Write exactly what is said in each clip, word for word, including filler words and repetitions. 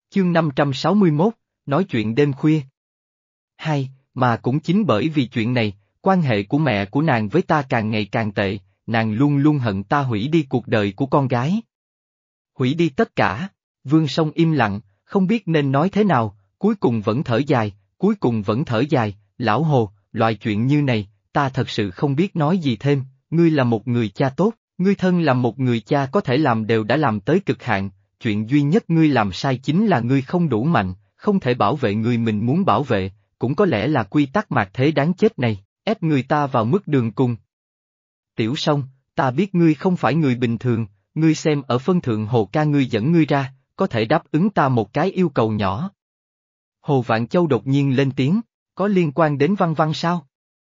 Chương năm trăm sáu mươi mốt, nói chuyện đêm khuya. Hai, mà cũng chính bởi vì chuyện này, quan hệ của mẹ của nàng với ta càng ngày càng tệ, nàng luôn luôn hận ta hủy đi cuộc đời của con gái. Hủy đi tất cả. Vương Song im lặng, không biết nên nói thế nào, cuối cùng vẫn thở dài, cuối cùng vẫn thở dài, lão Hồ, loại chuyện như này, ta thật sự không biết nói gì thêm, ngươi là một người cha tốt, ngươi thân là một người cha có thể làm đều đã làm tới cực hạn. Chuyện duy nhất ngươi làm sai chính là ngươi không đủ mạnh, không thể bảo vệ người mình muốn bảo vệ, cũng có lẽ là quy tắc mạt thế đáng chết này, ép người ta vào mức đường cùng. Tiểu Song, ta biết ngươi không phải người bình thường, ngươi xem ở phân thượng Hồ ca ngươi dẫn ngươi ra, có thể đáp ứng ta một cái yêu cầu nhỏ. Hồ Vạn Châu đột nhiên lên tiếng, có liên quan đến Văn Văn sao?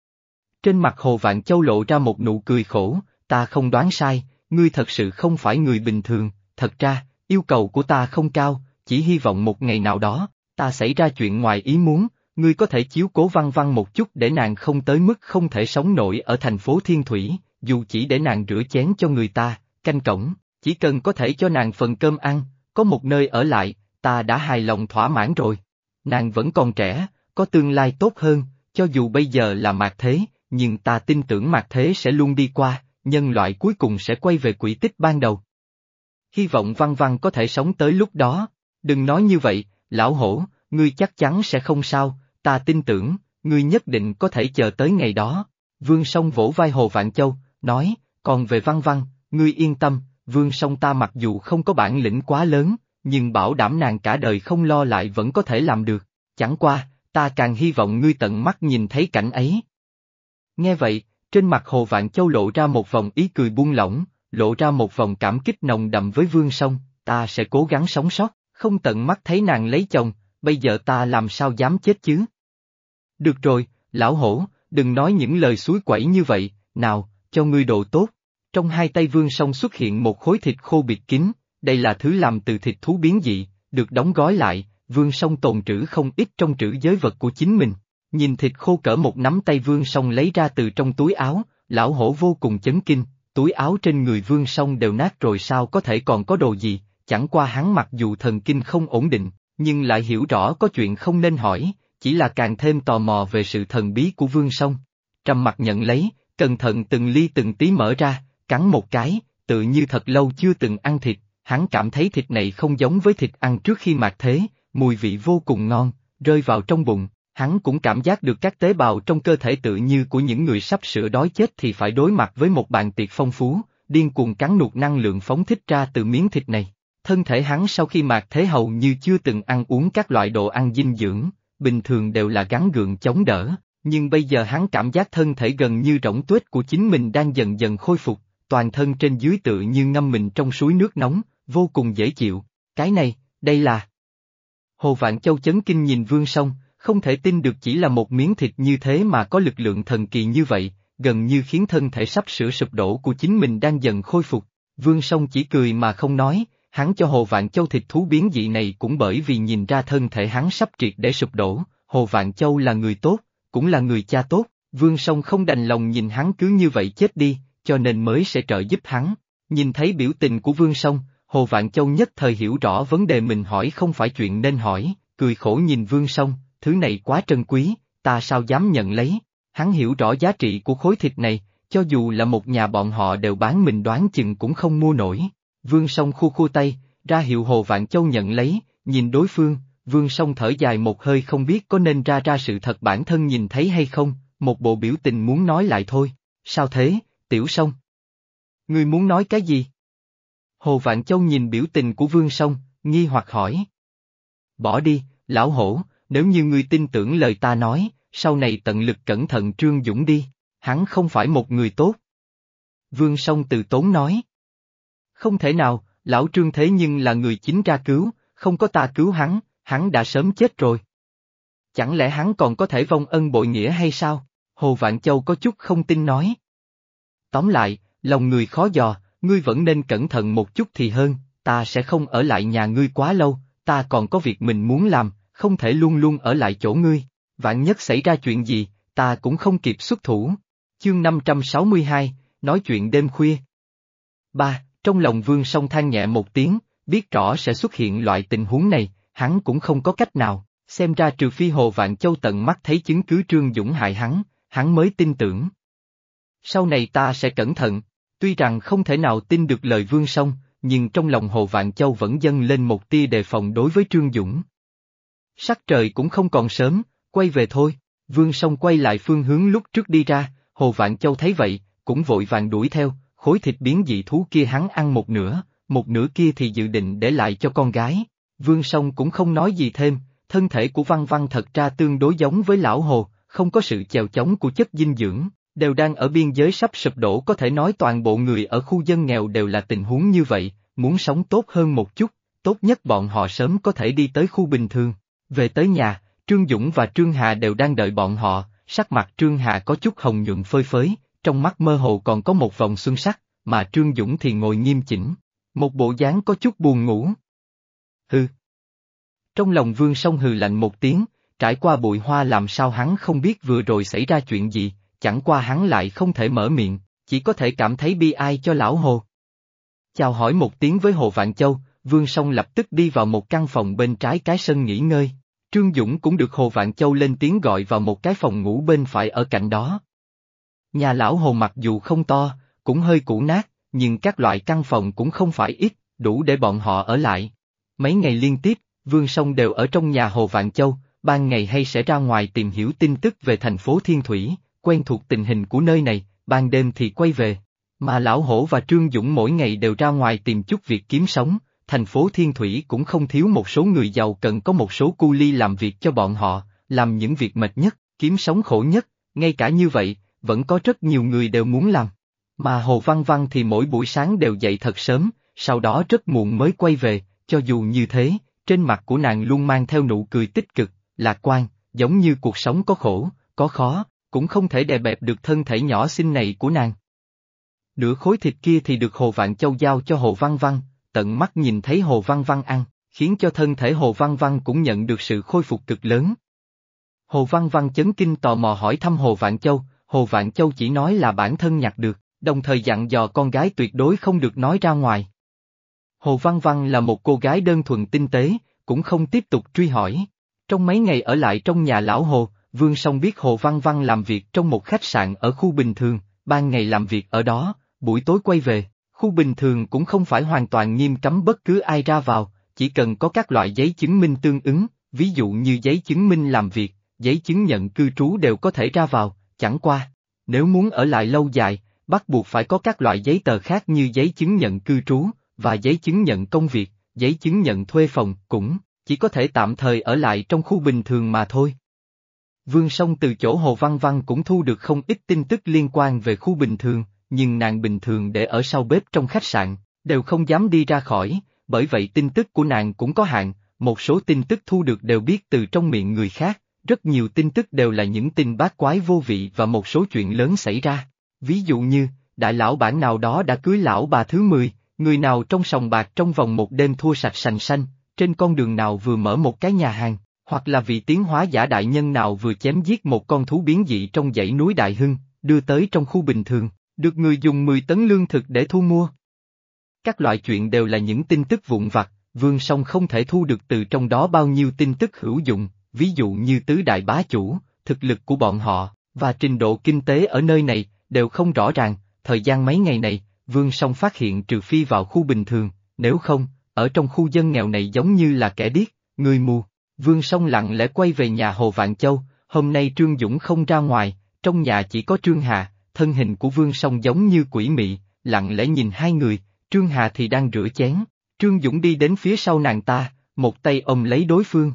Trên mặt Hồ Vạn Châu lộ ra một nụ cười khổ, ta không đoán sai, ngươi thật sự không phải người bình thường, thật ra, yêu cầu của ta không cao, chỉ hy vọng một ngày nào đó, ta xảy ra chuyện ngoài ý muốn, ngươi có thể chiếu cố Văn Văn một chút để nàng không tới mức không thể sống nổi ở thành phố Thiên Thủy, dù chỉ để nàng rửa chén cho người ta, canh cổng, chỉ cần có thể cho nàng phần cơm ăn, có một nơi ở lại, ta đã hài lòng thỏa mãn rồi. Nàng vẫn còn trẻ, có tương lai tốt hơn, cho dù bây giờ là mạt thế, nhưng ta tin tưởng mạt thế sẽ luôn đi qua, nhân loại cuối cùng sẽ quay về quỹ tích ban đầu. Hy vọng Văn Văn có thể sống tới lúc đó. Đừng nói như vậy, lão hổ, ngươi chắc chắn sẽ không sao, ta tin tưởng, ngươi nhất định có thể chờ tới ngày đó. Vương Song vỗ vai Hồ Vạn Châu, nói, còn về Văn Văn, ngươi yên tâm, Vương Song ta mặc dù không có bản lĩnh quá lớn, nhưng bảo đảm nàng cả đời không lo lại vẫn có thể làm được, chẳng qua, ta càng hy vọng ngươi tận mắt nhìn thấy cảnh ấy. Nghe vậy, trên mặt Hồ Vạn Châu lộ ra một vòng ý cười buông lỏng, lộ ra một vòng cảm kích nồng đậm với Vương Song, ta sẽ cố gắng sống sót, không tận mắt thấy nàng lấy chồng, bây giờ ta làm sao dám chết chứ? Được rồi, lão hổ, đừng nói những lời suối quẩy như vậy, nào, cho ngươi đồ tốt. Trong hai tay Vương Song xuất hiện một khối thịt khô bịt kín, đây là thứ làm từ thịt thú biến dị, được đóng gói lại, Vương Song tồn trữ không ít trong trữ giới vật của chính mình. Nhìn thịt khô cỡ một nắm tay Vương Song lấy ra từ trong túi áo, lão hổ vô cùng chấn kinh. Túi áo trên người Vương Song đều nát rồi sao có thể còn có đồ gì, chẳng qua hắn mặc dù thần kinh không ổn định, nhưng lại hiểu rõ có chuyện không nên hỏi, chỉ là càng thêm tò mò về sự thần bí của Vương Song. Trầm mặt nhận lấy, cẩn thận từng ly từng tí mở ra, cắn một cái, tự như thật lâu chưa từng ăn thịt, hắn cảm thấy thịt này không giống với thịt ăn trước khi mạt thế, mùi vị vô cùng ngon, rơi vào trong bụng. Hắn cũng cảm giác được các tế bào trong cơ thể tự như của những người sắp sửa đói chết thì phải đối mặt với một bàn tiệc phong phú, điên cuồng cắn nuốt năng lượng phóng thích ra từ miếng thịt này. Thân thể hắn sau khi mạt thế hầu như chưa từng ăn uống các loại đồ ăn dinh dưỡng, bình thường đều là gắng gượng chống đỡ, nhưng bây giờ hắn cảm giác thân thể gần như rỗng tuếch của chính mình đang dần dần khôi phục, toàn thân trên dưới tự như ngâm mình trong suối nước nóng, vô cùng dễ chịu. Cái này, đây là... Hồ Vạn Châu chấn kinh nhìn Vương Song, không thể tin được chỉ là một miếng thịt như thế mà có lực lượng thần kỳ như vậy, gần như khiến thân thể sắp sửa sụp đổ của chính mình đang dần khôi phục. Vương Song chỉ cười mà không nói, hắn cho Hồ Vạn Châu thịt thú biến dị này cũng bởi vì nhìn ra thân thể hắn sắp triệt để sụp đổ. Hồ Vạn Châu là người tốt, cũng là người cha tốt, Vương Song không đành lòng nhìn hắn cứ như vậy chết đi, cho nên mới sẽ trợ giúp hắn. Nhìn thấy biểu tình của Vương Song, Hồ Vạn Châu nhất thời hiểu rõ vấn đề mình hỏi không phải chuyện nên hỏi, cười khổ nhìn Vương Song. Thứ này quá trân quý, ta sao dám nhận lấy, hắn hiểu rõ giá trị của khối thịt này, cho dù là một nhà bọn họ đều bán mình đoán chừng cũng không mua nổi. Vương Song khu khu tay, ra hiệu Hồ Vạn Châu nhận lấy, nhìn đối phương, Vương Song thở dài một hơi không biết có nên ra ra sự thật bản thân nhìn thấy hay không, một bộ biểu tình muốn nói lại thôi, sao thế, Tiểu Song? Ngươi muốn nói cái gì? Hồ Vạn Châu nhìn biểu tình của Vương Song, nghi hoặc hỏi. Bỏ đi, lão hổ. Nếu như ngươi tin tưởng lời ta nói, sau này tận lực cẩn thận Trương Dũng đi, hắn không phải một người tốt. Vương Song từ tốn nói. Không thể nào, lão Trương thế nhưng là người chính ra cứu, không có ta cứu hắn, hắn đã sớm chết rồi. Chẳng lẽ hắn còn có thể vong ân bội nghĩa hay sao? Hồ Vạn Châu có chút không tin nói. Tóm lại, lòng người khó dò, ngươi vẫn nên cẩn thận một chút thì hơn, ta sẽ không ở lại nhà ngươi quá lâu, ta còn có việc mình muốn làm. Không thể luôn luôn ở lại chỗ ngươi, vạn nhất xảy ra chuyện gì, ta cũng không kịp xuất thủ. Chương năm trăm sáu mươi hai, nói chuyện đêm khuya. Ba, trong lòng Vương Song than nhẹ một tiếng, biết rõ sẽ xuất hiện loại tình huống này, hắn cũng không có cách nào, xem ra trừ phi Hồ Vạn Châu tận mắt thấy chứng cứ Trương Dũng hại hắn, hắn mới tin tưởng. Sau này ta sẽ cẩn thận, tuy rằng không thể nào tin được lời Vương Song, nhưng trong lòng Hồ Vạn Châu vẫn dâng lên một tia đề phòng đối với Trương Dũng. Sắc trời cũng không còn sớm, quay về thôi, Vương Song quay lại phương hướng lúc trước đi ra, Hồ Vạn Châu thấy vậy, cũng vội vàng đuổi theo, khối thịt biến dị thú kia hắn ăn một nửa, một nửa kia thì dự định để lại cho con gái. Vương Song cũng không nói gì thêm, thân thể của Văn Văn thật ra tương đối giống với lão Hồ, không có sự chèo chống của chất dinh dưỡng, đều đang ở biên giới sắp sụp đổ, có thể nói toàn bộ người ở khu dân nghèo đều là tình huống như vậy, muốn sống tốt hơn một chút, tốt nhất bọn họ sớm có thể đi tới khu bình thường. Về tới nhà, Trương Dũng và Trương Hà đều đang đợi bọn họ, sắc mặt Trương Hà có chút hồng nhuận phơi phới, trong mắt mơ hồ còn có một vòng xuân sắc, mà Trương Dũng thì ngồi nghiêm chỉnh, một bộ dáng có chút buồn ngủ. Hừ. Trong lòng Vương Song hừ lạnh một tiếng, trải qua bụi hoa làm sao hắn không biết vừa rồi xảy ra chuyện gì, chẳng qua hắn lại không thể mở miệng, chỉ có thể cảm thấy bi ai cho lão Hồ. Chào hỏi một tiếng với Hồ Vạn Châu, Vương Song lập tức đi vào một căn phòng bên trái cái sân nghỉ ngơi. Trương Dũng cũng được Hồ Vạn Châu lên tiếng gọi vào một cái phòng ngủ bên phải ở cạnh đó. Nhà lão Hồ mặc dù không to, cũng hơi cũ nát, nhưng các loại căn phòng cũng không phải ít, đủ để bọn họ ở lại. Mấy ngày liên tiếp, Vương Song đều ở trong nhà Hồ Vạn Châu, ban ngày hay sẽ ra ngoài tìm hiểu tin tức về thành phố Thiên Thủy, quen thuộc tình hình của nơi này, ban đêm thì quay về. Mà lão Hổ và Trương Dũng mỗi ngày đều ra ngoài tìm chút việc kiếm sống, thành phố Thiên Thủy cũng không thiếu một số người giàu cần có một số cu li làm việc cho bọn họ, làm những việc mệt nhất, kiếm sống khổ nhất, ngay cả như vậy, vẫn có rất nhiều người đều muốn làm. Mà Hồ Văn Văn thì mỗi buổi sáng đều dậy thật sớm, sau đó rất muộn mới quay về, cho dù như thế, trên mặt của nàng luôn mang theo nụ cười tích cực, lạc quan, giống như cuộc sống có khổ, có khó, cũng không thể đè bẹp được thân thể nhỏ xinh này của nàng. Nửa khối thịt kia thì được Hồ Vạn Châu giao cho Hồ Văn Văn, tận mắt nhìn thấy Hồ Văn Văn ăn, khiến cho thân thể Hồ Văn Văn cũng nhận được sự khôi phục cực lớn. Hồ Văn Văn chấn kinh tò mò hỏi thăm Hồ Vạn Châu, Hồ Vạn Châu chỉ nói là bản thân nhặt được, đồng thời dặn dò con gái tuyệt đối không được nói ra ngoài. Hồ Văn Văn là một cô gái đơn thuần tinh tế, cũng không tiếp tục truy hỏi. Trong mấy ngày ở lại trong nhà lão Hồ, Vương Song biết Hồ Văn Văn làm việc trong một khách sạn ở khu bình thường, ban ngày làm việc ở đó, buổi tối quay về. Khu bình thường cũng không phải hoàn toàn nghiêm cấm bất cứ ai ra vào, chỉ cần có các loại giấy chứng minh tương ứng, ví dụ như giấy chứng minh làm việc, giấy chứng nhận cư trú đều có thể ra vào, chẳng qua. Nếu muốn ở lại lâu dài, bắt buộc phải có các loại giấy tờ khác như giấy chứng nhận cư trú, và giấy chứng nhận công việc, giấy chứng nhận thuê phòng, cũng chỉ có thể tạm thời ở lại trong khu bình thường mà thôi. Vương Song từ chỗ Hồ Văn Văn cũng thu được không ít tin tức liên quan về khu bình thường, nhưng nàng bình thường để ở sau bếp trong khách sạn, đều không dám đi ra khỏi, bởi vậy tin tức của nàng cũng có hạn, một số tin tức thu được đều biết từ trong miệng người khác, rất nhiều tin tức đều là những tin bát quái vô vị và một số chuyện lớn xảy ra. Ví dụ như, đại lão bản nào đó đã cưới lão bà thứ mười, người nào trong sòng bạc trong vòng một đêm thua sạch sành xanh, trên con đường nào vừa mở một cái nhà hàng, hoặc là vị tiến hóa giả đại nhân nào vừa chém giết một con thú biến dị trong dãy núi Đại Hưng, đưa tới trong khu bình thường, được người dùng mười tấn lương thực để thu mua. Các loại chuyện đều là những tin tức vụn vặt, Vương Song không thể thu được từ trong đó bao nhiêu tin tức hữu dụng, ví dụ như tứ đại bá chủ, thực lực của bọn họ, và trình độ kinh tế ở nơi này, đều không rõ ràng. Thời gian mấy ngày này, Vương Song phát hiện trừ phi vào khu bình thường, nếu không, ở trong khu dân nghèo này giống như là kẻ điếc, người mù. Vương Song lặng lẽ quay về nhà Hồ Vạn Châu, hôm nay Trương Dũng không ra ngoài, trong nhà chỉ có Trương Hà, thân hình của Vương Song giống như quỷ mị, lặng lẽ nhìn hai người, Trương Hà thì đang rửa chén, Trương Dũng đi đến phía sau nàng ta, một tay ôm lấy đối phương.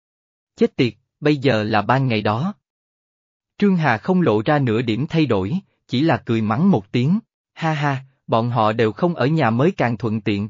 Chết tiệt, bây giờ là ban ngày đó. Trương Hà không lộ ra nửa điểm thay đổi, chỉ là cười mắng một tiếng, ha ha, bọn họ đều không ở nhà mới càng thuận tiện.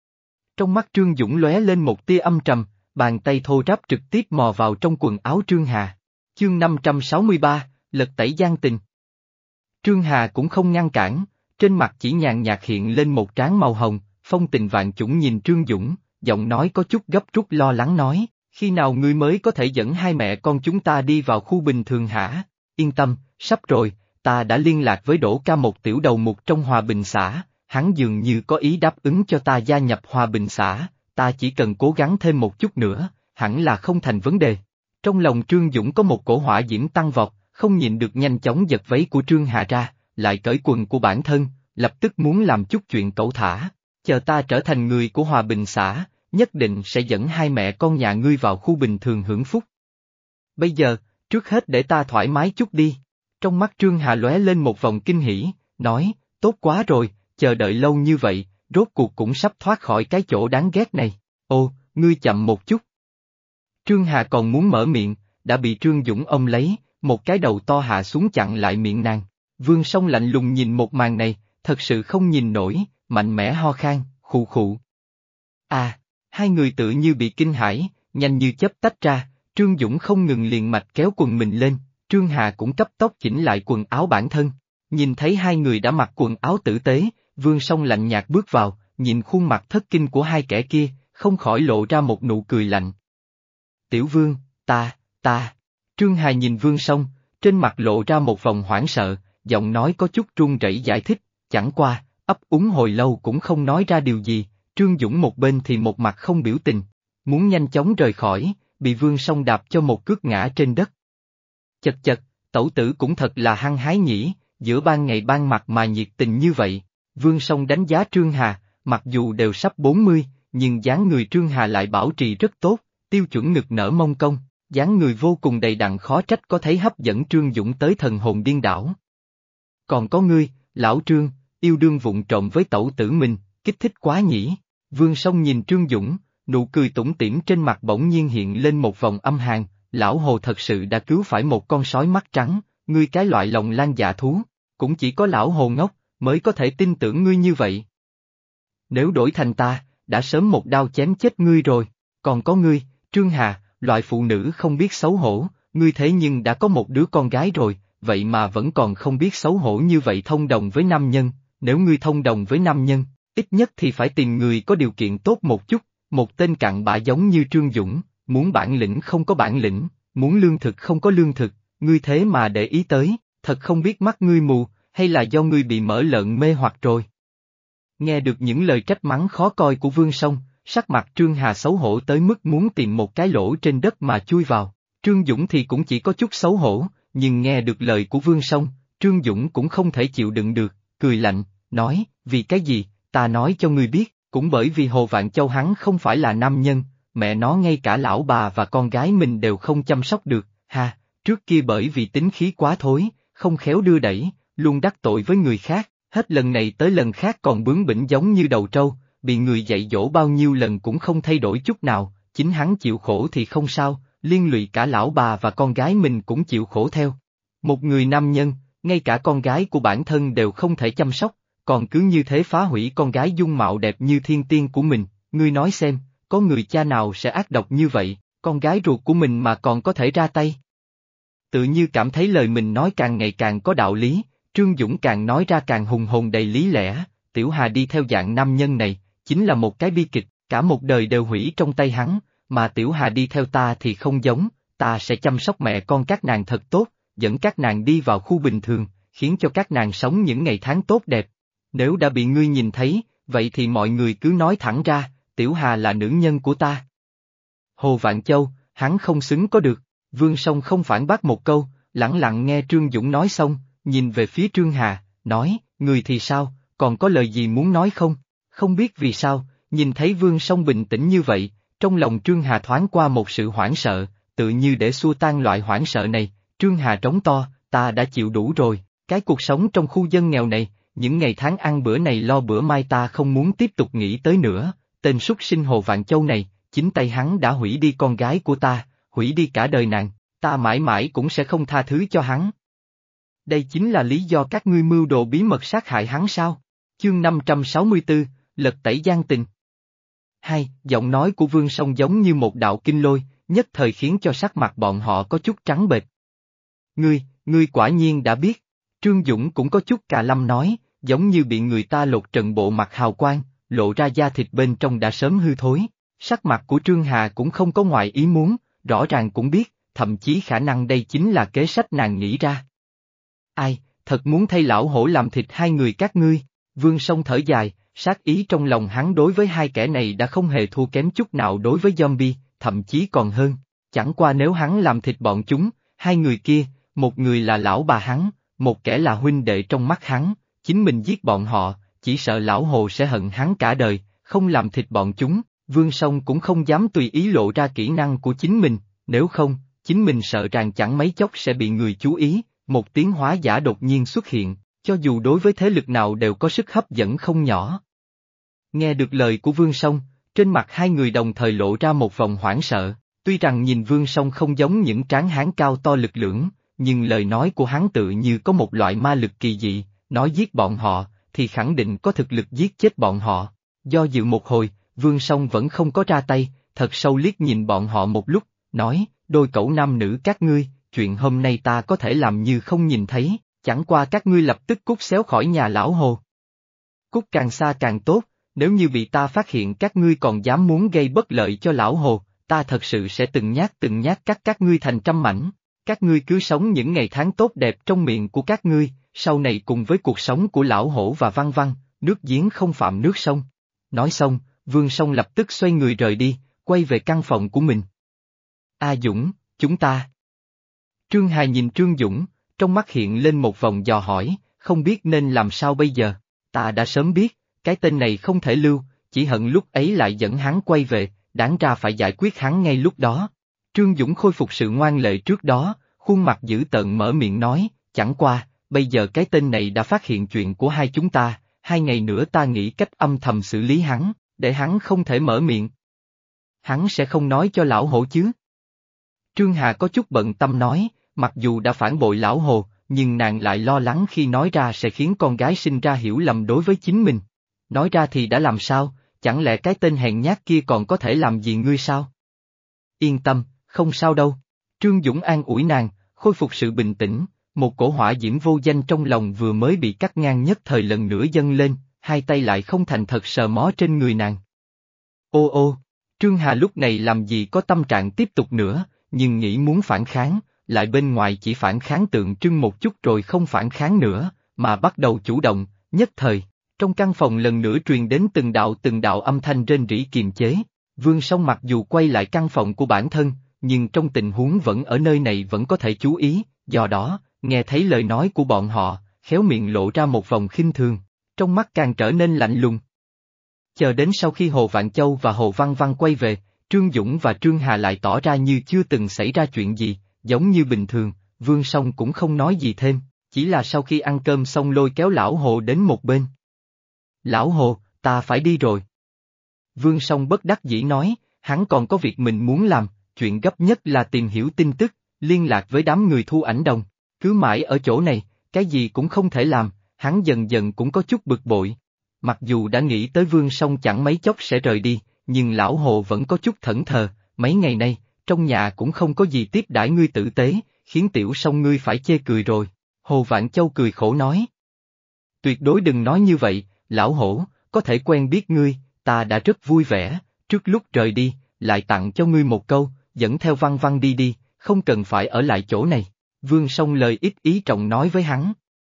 Trong mắt Trương Dũng lóe lên một tia âm trầm, bàn tay thô ráp trực tiếp mò vào trong quần áo Trương Hà. Chương năm trăm sáu mươi ba, lật tẩy gian tình. Trương Hà cũng không ngăn cản, trên mặt chỉ nhàn nhạt hiện lên một trán màu hồng, phong tình vạn chủng nhìn Trương Dũng, giọng nói có chút gấp rút lo lắng nói, khi nào ngươi mới có thể dẫn hai mẹ con chúng ta đi vào khu bình thường hả? Yên tâm, sắp rồi, ta đã liên lạc với Đỗ Ca một tiểu đầu mục trong Hòa Bình xã, hắn dường như có ý đáp ứng cho ta gia nhập Hòa Bình xã, ta chỉ cần cố gắng thêm một chút nữa, hẳn là không thành vấn đề. Trong lòng Trương Dũng có một cổ hỏa diễm tăng vọt, không nhịn được nhanh chóng giật váy của Trương Hà ra, lại cởi quần của bản thân, lập tức muốn làm chút chuyện cẩu thả. Chờ ta trở thành người của Hòa Bình xã, nhất định sẽ dẫn hai mẹ con nhà ngươi vào khu bình thường hưởng phúc. Bây giờ, trước hết để ta thoải mái chút đi. Trong mắt Trương Hà lóe lên một vòng kinh hỉ, nói, tốt quá rồi, chờ đợi lâu như vậy, rốt cuộc cũng sắp thoát khỏi cái chỗ đáng ghét này. Ô, ngươi chậm một chút. Trương Hà còn muốn mở miệng, đã bị Trương Dũng ôm lấy, một cái đầu to hạ xuống chặn lại miệng nàng. Vương Song lạnh lùng nhìn một màn này, thật sự không nhìn nổi, mạnh mẽ ho khan, khụ khụ. À, hai người tự như bị kinh hãi, nhanh như chớp tách ra, Trương Dũng không ngừng liền mạch kéo quần mình lên, Trương Hà cũng cấp tốc chỉnh lại quần áo bản thân. Nhìn thấy hai người đã mặc quần áo tử tế, Vương Song lạnh nhạt bước vào, nhìn khuôn mặt thất kinh của hai kẻ kia, không khỏi lộ ra một nụ cười lạnh. Tiểu Vương, ta, ta. Trương Hà nhìn Vương Song, trên mặt lộ ra một vòng hoảng sợ, giọng nói có chút run rẩy giải thích, chẳng qua, ấp úng hồi lâu cũng không nói ra điều gì, Trương Dũng một bên thì một mặt không biểu tình, muốn nhanh chóng rời khỏi, bị Vương Song đạp cho một cước ngã trên đất. Chật chật, tẩu tử cũng thật là hăng hái nhỉ, giữa ban ngày ban mặt mà nhiệt tình như vậy. Vương Song đánh giá Trương Hà, mặc dù đều sắp bốn mươi, nhưng dáng người Trương Hà lại bảo trì rất tốt, tiêu chuẩn ngực nở mông cong, dáng người vô cùng đầy đặn khó trách có thấy hấp dẫn Trương Dũng tới thần hồn điên đảo. Còn có ngươi, lão Trương, yêu đương vụng trộm với tẩu tử mình, kích thích quá nhỉ. Vương Song nhìn Trương Dũng, nụ cười tủm tỉm trên mặt bỗng nhiên hiện lên một vòng âm hàn, lão hồ thật sự đã cứu phải một con sói mắt trắng, ngươi cái loại lòng lan dạ thú, cũng chỉ có lão hồ ngốc, mới có thể tin tưởng ngươi như vậy. Nếu đổi thành ta, đã sớm một đao chém chết ngươi rồi, còn có ngươi, Trương Hà, loại phụ nữ không biết xấu hổ, ngươi thế nhưng đã có một đứa con gái rồi, vậy mà vẫn còn không biết xấu hổ như vậy thông đồng với nam nhân, nếu ngươi thông đồng với nam nhân, ít nhất thì phải tìm người có điều kiện tốt một chút, một tên cặn bã giống như Trương Dũng, muốn bản lĩnh không có bản lĩnh, muốn lương thực không có lương thực, ngươi thế mà để ý tới, thật không biết mắt ngươi mù, hay là do ngươi bị mỡ lợn mê hoặc rồi. Nghe được những lời trách mắng khó coi của Vương Song, sắc mặt Trương Hà xấu hổ tới mức muốn tìm một cái lỗ trên đất mà chui vào, Trương Dũng thì cũng chỉ có chút xấu hổ, nhưng nghe được lời của Vương Song, Trương Dũng cũng không thể chịu đựng được, cười lạnh, nói, vì cái gì, ta nói cho ngươi biết, cũng bởi vì Hồ Vạn Châu hắn không phải là nam nhân, mẹ nó ngay cả lão bà và con gái mình đều không chăm sóc được, ha, trước kia bởi vì tính khí quá thối, không khéo đưa đẩy, luôn đắc tội với người khác, hết lần này tới lần khác còn bướng bỉnh giống như đầu trâu, bị người dạy dỗ bao nhiêu lần cũng không thay đổi chút nào, chính hắn chịu khổ thì không sao, liên lụy cả lão bà và con gái mình cũng chịu khổ theo. Một người nam nhân, ngay cả con gái của bản thân đều không thể chăm sóc, còn cứ như thế phá hủy con gái dung mạo đẹp như thiên tiên của mình, ngươi nói xem, có người cha nào sẽ ác độc như vậy, con gái ruột của mình mà còn có thể ra tay. Tự như cảm thấy lời mình nói càng ngày càng có đạo lý, Trương Dũng càng nói ra càng hùng hồn đầy lý lẽ, Tiểu Hà đi theo dạng nam nhân này, chính là một cái bi kịch, cả một đời đều hủy trong tay hắn, mà Tiểu Hà đi theo ta thì không giống, ta sẽ chăm sóc mẹ con các nàng thật tốt, dẫn các nàng đi vào khu bình thường, khiến cho các nàng sống những ngày tháng tốt đẹp. Nếu đã bị ngươi nhìn thấy, vậy thì mọi người cứ nói thẳng ra, Tiểu Hà là nữ nhân của ta. Hồ Vạn Châu, hắn không xứng có được, Vương Song không phản bác một câu, lẳng lặng nghe Trương Dũng nói xong, nhìn về phía Trương Hà, nói, người thì sao, còn có lời gì muốn nói không? Không biết vì sao, nhìn thấy Vương Song bình tĩnh như vậy, trong lòng Trương Hà thoáng qua một sự hoảng sợ, tự như để xua tan loại hoảng sợ này, Trương Hà trống to, ta đã chịu đủ rồi, cái cuộc sống trong khu dân nghèo này, những ngày tháng ăn bữa này lo bữa mai ta không muốn tiếp tục nghĩ tới nữa, tên súc sinh Hồ Vạn Châu này, chính tay hắn đã hủy đi con gái của ta, hủy đi cả đời nàng, ta mãi mãi cũng sẽ không tha thứ cho hắn. Đây chính là lý do các ngươi mưu đồ bí mật sát hại hắn sao? Chương năm trăm sáu mươi tư, lật tẩy gian tình. Hai, giọng nói của Vương Song giống như một đạo kinh lôi, nhất thời khiến cho sắc mặt bọn họ có chút trắng bệch. Ngươi, ngươi quả nhiên đã biết. Trương Dũng cũng có chút cà lâm nói, giống như bị người ta lột trần bộ mặt hào quang, lộ ra da thịt bên trong đã sớm hư thối. Sắc mặt của Trương Hà cũng không có ngoài ý muốn, rõ ràng cũng biết, thậm chí khả năng đây chính là kế sách nàng nghĩ ra. Ai, thật muốn thay lão hổ làm thịt hai người các ngươi, Vương Song thở dài, sát ý trong lòng hắn đối với hai kẻ này đã không hề thua kém chút nào đối với zombie, thậm chí còn hơn. Chẳng qua nếu hắn làm thịt bọn chúng, hai người kia, một người là lão bà hắn, một kẻ là huynh đệ trong mắt hắn, chính mình giết bọn họ, chỉ sợ lão hồ sẽ hận hắn cả đời, không làm thịt bọn chúng, Vương Song cũng không dám tùy ý lộ ra kỹ năng của chính mình, nếu không, chính mình sợ rằng chẳng mấy chốc sẽ bị người chú ý, một tiến hóa giả đột nhiên xuất hiện, cho dù đối với thế lực nào đều có sức hấp dẫn không nhỏ. Nghe được lời của Vương Song, trên mặt hai người đồng thời lộ ra một vòng hoảng sợ, tuy rằng nhìn Vương Song không giống những tráng hán cao to lực lưỡng, nhưng lời nói của hắn tự như có một loại ma lực kỳ dị, nói giết bọn họ, thì khẳng định có thực lực giết chết bọn họ. Do dự một hồi, Vương Song vẫn không có ra tay, thật sâu liếc nhìn bọn họ một lúc, nói, đôi cẩu nam nữ các ngươi, chuyện hôm nay ta có thể làm như không nhìn thấy, chẳng qua các ngươi lập tức cút xéo khỏi nhà lão hồ. Cút càng xa càng tốt, nếu như bị ta phát hiện các ngươi còn dám muốn gây bất lợi cho lão hồ, ta thật sự sẽ từng nhát từng nhát cắt các ngươi thành trăm mảnh. Các ngươi cứ sống những ngày tháng tốt đẹp trong miệng của các ngươi, sau này cùng với cuộc sống của lão hổ và Văn Văn, nước giếng không phạm nước sông. Nói xong, Vương Song lập tức xoay người rời đi, quay về căn phòng của mình. A Dũng, chúng ta. Trương Hà nhìn Trương Dũng, trong mắt hiện lên một vòng dò hỏi, không biết nên làm sao bây giờ. Ta đã sớm biết, cái tên này không thể lưu, chỉ hận lúc ấy lại dẫn hắn quay về, đáng ra phải giải quyết hắn ngay lúc đó. Trương Dũng khôi phục sự ngoan lệ trước đó, khuôn mặt dữ tợn mở miệng nói, chẳng qua, bây giờ cái tên này đã phát hiện chuyện của hai chúng ta, hai ngày nữa ta nghĩ cách âm thầm xử lý hắn, để hắn không thể mở miệng. Hắn sẽ không nói cho lão hổ chứ? Trương Hà có chút bận tâm nói, mặc dù đã phản bội lão hồ, nhưng nàng lại lo lắng khi nói ra sẽ khiến con gái sinh ra hiểu lầm đối với chính mình. Nói ra thì đã làm sao, chẳng lẽ cái tên hèn nhát kia còn có thể làm gì ngươi sao? Yên tâm, không sao đâu. Trương Dũng an ủi nàng, khôi phục sự bình tĩnh, một cổ hỏa diễm vô danh trong lòng vừa mới bị cắt ngang nhất thời lần nữa dâng lên, hai tay lại không thành thật sờ mó trên người nàng. Ô ô, Trương Hà lúc này làm gì có tâm trạng tiếp tục nữa, nhưng nghĩ muốn phản kháng, lại bên ngoài chỉ phản kháng tượng trưng một chút rồi không phản kháng nữa, mà bắt đầu chủ động, nhất thời, trong căn phòng lần nữa truyền đến từng đạo từng đạo âm thanh rên rỉ kiềm chế. Vương Song mặc dù quay lại căn phòng của bản thân, nhưng trong tình huống vẫn ở nơi này vẫn có thể chú ý, do đó, nghe thấy lời nói của bọn họ, khéo miệng lộ ra một vòng khinh thường, trong mắt càng trở nên lạnh lùng. Chờ đến sau khi Hồ Vạn Châu và Hồ Văn Văn quay về, Trương Dũng và Trương Hà lại tỏ ra như chưa từng xảy ra chuyện gì, giống như bình thường, Vương Song cũng không nói gì thêm, chỉ là sau khi ăn cơm xong lôi kéo lão Hồ đến một bên. Lão Hồ, ta phải đi rồi. Vương Song bất đắc dĩ nói, hắn còn có việc mình muốn làm, chuyện gấp nhất là tìm hiểu tin tức, liên lạc với đám người Thu Ảnh Đồng, cứ mãi ở chỗ này, cái gì cũng không thể làm, hắn dần dần cũng có chút bực bội. Mặc dù đã nghĩ tới Vương Song chẳng mấy chốc sẽ rời đi, nhưng lão Hồ vẫn có chút thẫn thờ, mấy ngày nay, trong nhà cũng không có gì tiếp đãi ngươi tử tế, khiến tiểu Song ngươi phải chê cười rồi. Hồ Vạn Châu cười khổ nói. Tuyệt đối đừng nói như vậy, lão hổ, có thể quen biết ngươi, ta đã rất vui vẻ, trước lúc rời đi, lại tặng cho ngươi một câu, dẫn theo Văn Văn đi đi, không cần phải ở lại chỗ này. Vương Song lời ít ý trọng nói với hắn.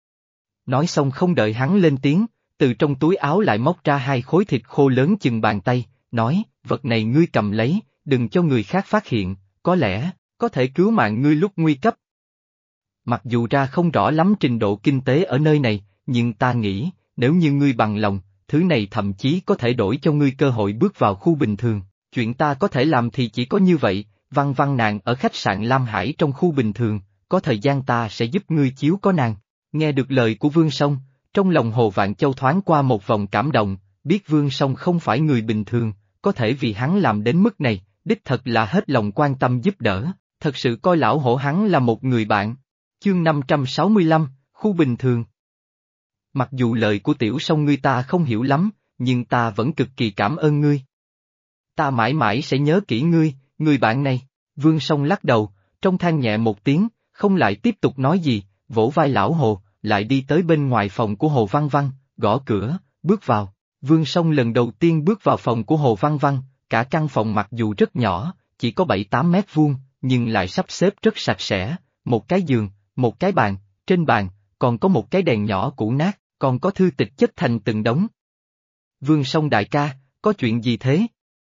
Nói xong không đợi hắn lên tiếng, từ trong túi áo lại móc ra hai khối thịt khô lớn chừng bàn tay, nói, vật này ngươi cầm lấy, đừng cho người khác phát hiện, có lẽ, có thể cứu mạng ngươi lúc nguy cấp. Mặc dù ra không rõ lắm trình độ kinh tế ở nơi này, nhưng ta nghĩ, nếu như ngươi bằng lòng, thứ này thậm chí có thể đổi cho ngươi cơ hội bước vào khu bình thường, chuyện ta có thể làm thì chỉ có như vậy. Văn Văn nàng ở khách sạn Lam Hải trong khu bình thường, có thời gian ta sẽ giúp ngươi chiếu có nàng. Nghe được lời của Vương Song, trong lòng Hồ Vạn Châu thoáng qua một vòng cảm động, biết Vương Song không phải người bình thường, có thể vì hắn làm đến mức này, đích thật là hết lòng quan tâm giúp đỡ, thật sự coi lão hổ hắn là một người bạn. Chương năm trăm sáu mươi lăm, khu bình thường. Mặc dù lời của tiểu Song ngươi ta không hiểu lắm, nhưng ta vẫn cực kỳ cảm ơn ngươi. Ta mãi mãi sẽ nhớ kỹ ngươi, người bạn này. Vương Song lắc đầu, trong than nhẹ một tiếng, không lại tiếp tục nói gì, vỗ vai lão Hồ, lại đi tới bên ngoài phòng của Hồ Văn Văn, gõ cửa, bước vào. Vương Song lần đầu tiên bước vào phòng của Hồ Văn Văn, cả căn phòng mặc dù rất nhỏ, chỉ có bảy tám mét vuông, nhưng lại sắp xếp rất sạch sẽ, một cái giường, một cái bàn, trên bàn, còn có một cái đèn nhỏ cũ nát, còn có thư tịch chất thành từng đống. Vương Song đại ca, có chuyện gì thế?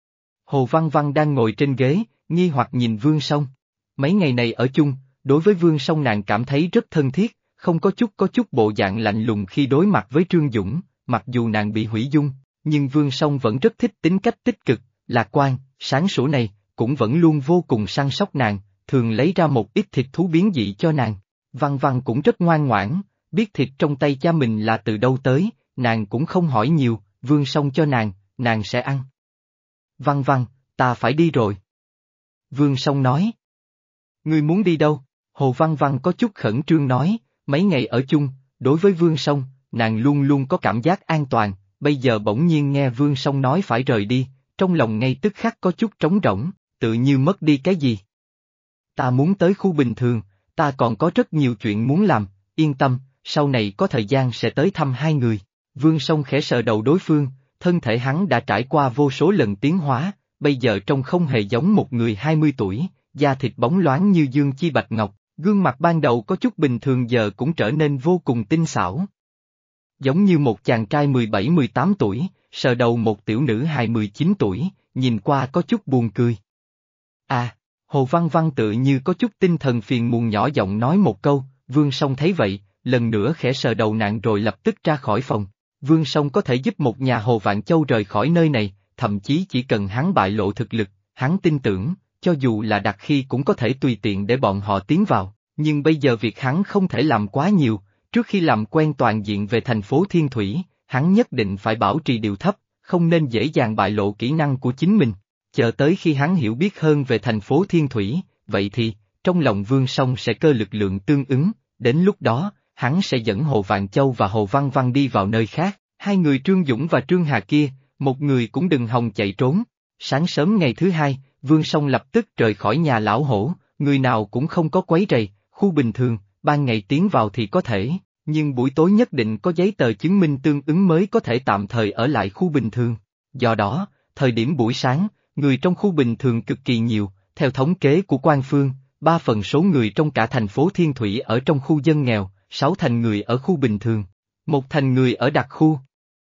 Hồ Văn Văn đang ngồi trên ghế, nghi hoặc nhìn Vương Song. Mấy ngày này ở chung, đối với Vương Song nàng cảm thấy rất thân thiết, không có chút có chút bộ dạng lạnh lùng khi đối mặt với Trương Dũng, mặc dù nàng bị hủy dung, nhưng Vương Song vẫn rất thích tính cách tích cực, lạc quan, sáng sủa này, cũng vẫn luôn vô cùng săn sóc nàng, thường lấy ra một ít thịt thú biến dị cho nàng. Văn Văn cũng rất ngoan ngoãn, biết thịt trong tay cha mình là từ đâu tới, nàng cũng không hỏi nhiều, Vương Song cho nàng, nàng sẽ ăn. Văn Văn, ta phải đi rồi. Vương Song nói. Ngươi muốn đi đâu? Hồ Văn Văn có chút khẩn trương nói, mấy ngày ở chung, đối với Vương Song, nàng luôn luôn có cảm giác an toàn, bây giờ bỗng nhiên nghe Vương Song nói phải rời đi, trong lòng ngay tức khắc có chút trống rỗng, tự như mất đi cái gì. Ta muốn tới khu bình thường, ta còn có rất nhiều chuyện muốn làm, yên tâm, sau này có thời gian sẽ tới thăm hai người. Vương Song khẽ sờ đầu đối phương, thân thể hắn đã trải qua vô số lần tiến hóa, bây giờ trông không hề giống một người hai mươi tuổi, da thịt bóng loáng như dương chi bạch ngọc, gương mặt ban đầu có chút bình thường giờ cũng trở nên vô cùng tinh xảo. Giống như một chàng trai mười bảy mười tám tuổi, sờ đầu một tiểu nữ hài mười chín tuổi, nhìn qua có chút buồn cười. À, Hồ Văn Văn tự như có chút tinh thần phiền muộn nhỏ giọng nói một câu, Vương Song thấy vậy, lần nữa khẽ sờ đầu nạn rồi lập tức ra khỏi phòng. Vương Song có thể giúp một nhà Hồ Vạn Châu rời khỏi nơi này, thậm chí chỉ cần hắn bại lộ thực lực, hắn tin tưởng, cho dù là đặc khi cũng có thể tùy tiện để bọn họ tiến vào, nhưng bây giờ việc hắn không thể làm quá nhiều, trước khi làm quen toàn diện về thành phố Thiên Thủy, hắn nhất định phải bảo trì điều thấp, không nên dễ dàng bại lộ kỹ năng của chính mình. Chờ tới khi hắn hiểu biết hơn về thành phố Thiên Thủy, vậy thì, trong lòng Vương Song sẽ cơ lực lượng tương ứng, đến lúc đó, hắn sẽ dẫn Hồ Vạn Châu và Hồ Văn Văn đi vào nơi khác, hai người Trương Dũng và Trương Hà kia, một người cũng đừng hòng chạy trốn. Sáng sớm ngày thứ hai, Vương Song lập tức rời khỏi nhà lão hổ, người nào cũng không có quấy rầy, khu bình thường, ban ngày tiến vào thì có thể, nhưng buổi tối nhất định có giấy tờ chứng minh tương ứng mới có thể tạm thời ở lại khu bình thường. Do đó, thời điểm buổi sáng, người trong khu bình thường cực kỳ nhiều, theo thống kế của Quan Phương, ba phần số người trong cả thành phố Thiên Thủy ở trong khu dân nghèo, sáu thành người ở khu bình thường, một thành người ở đặc khu.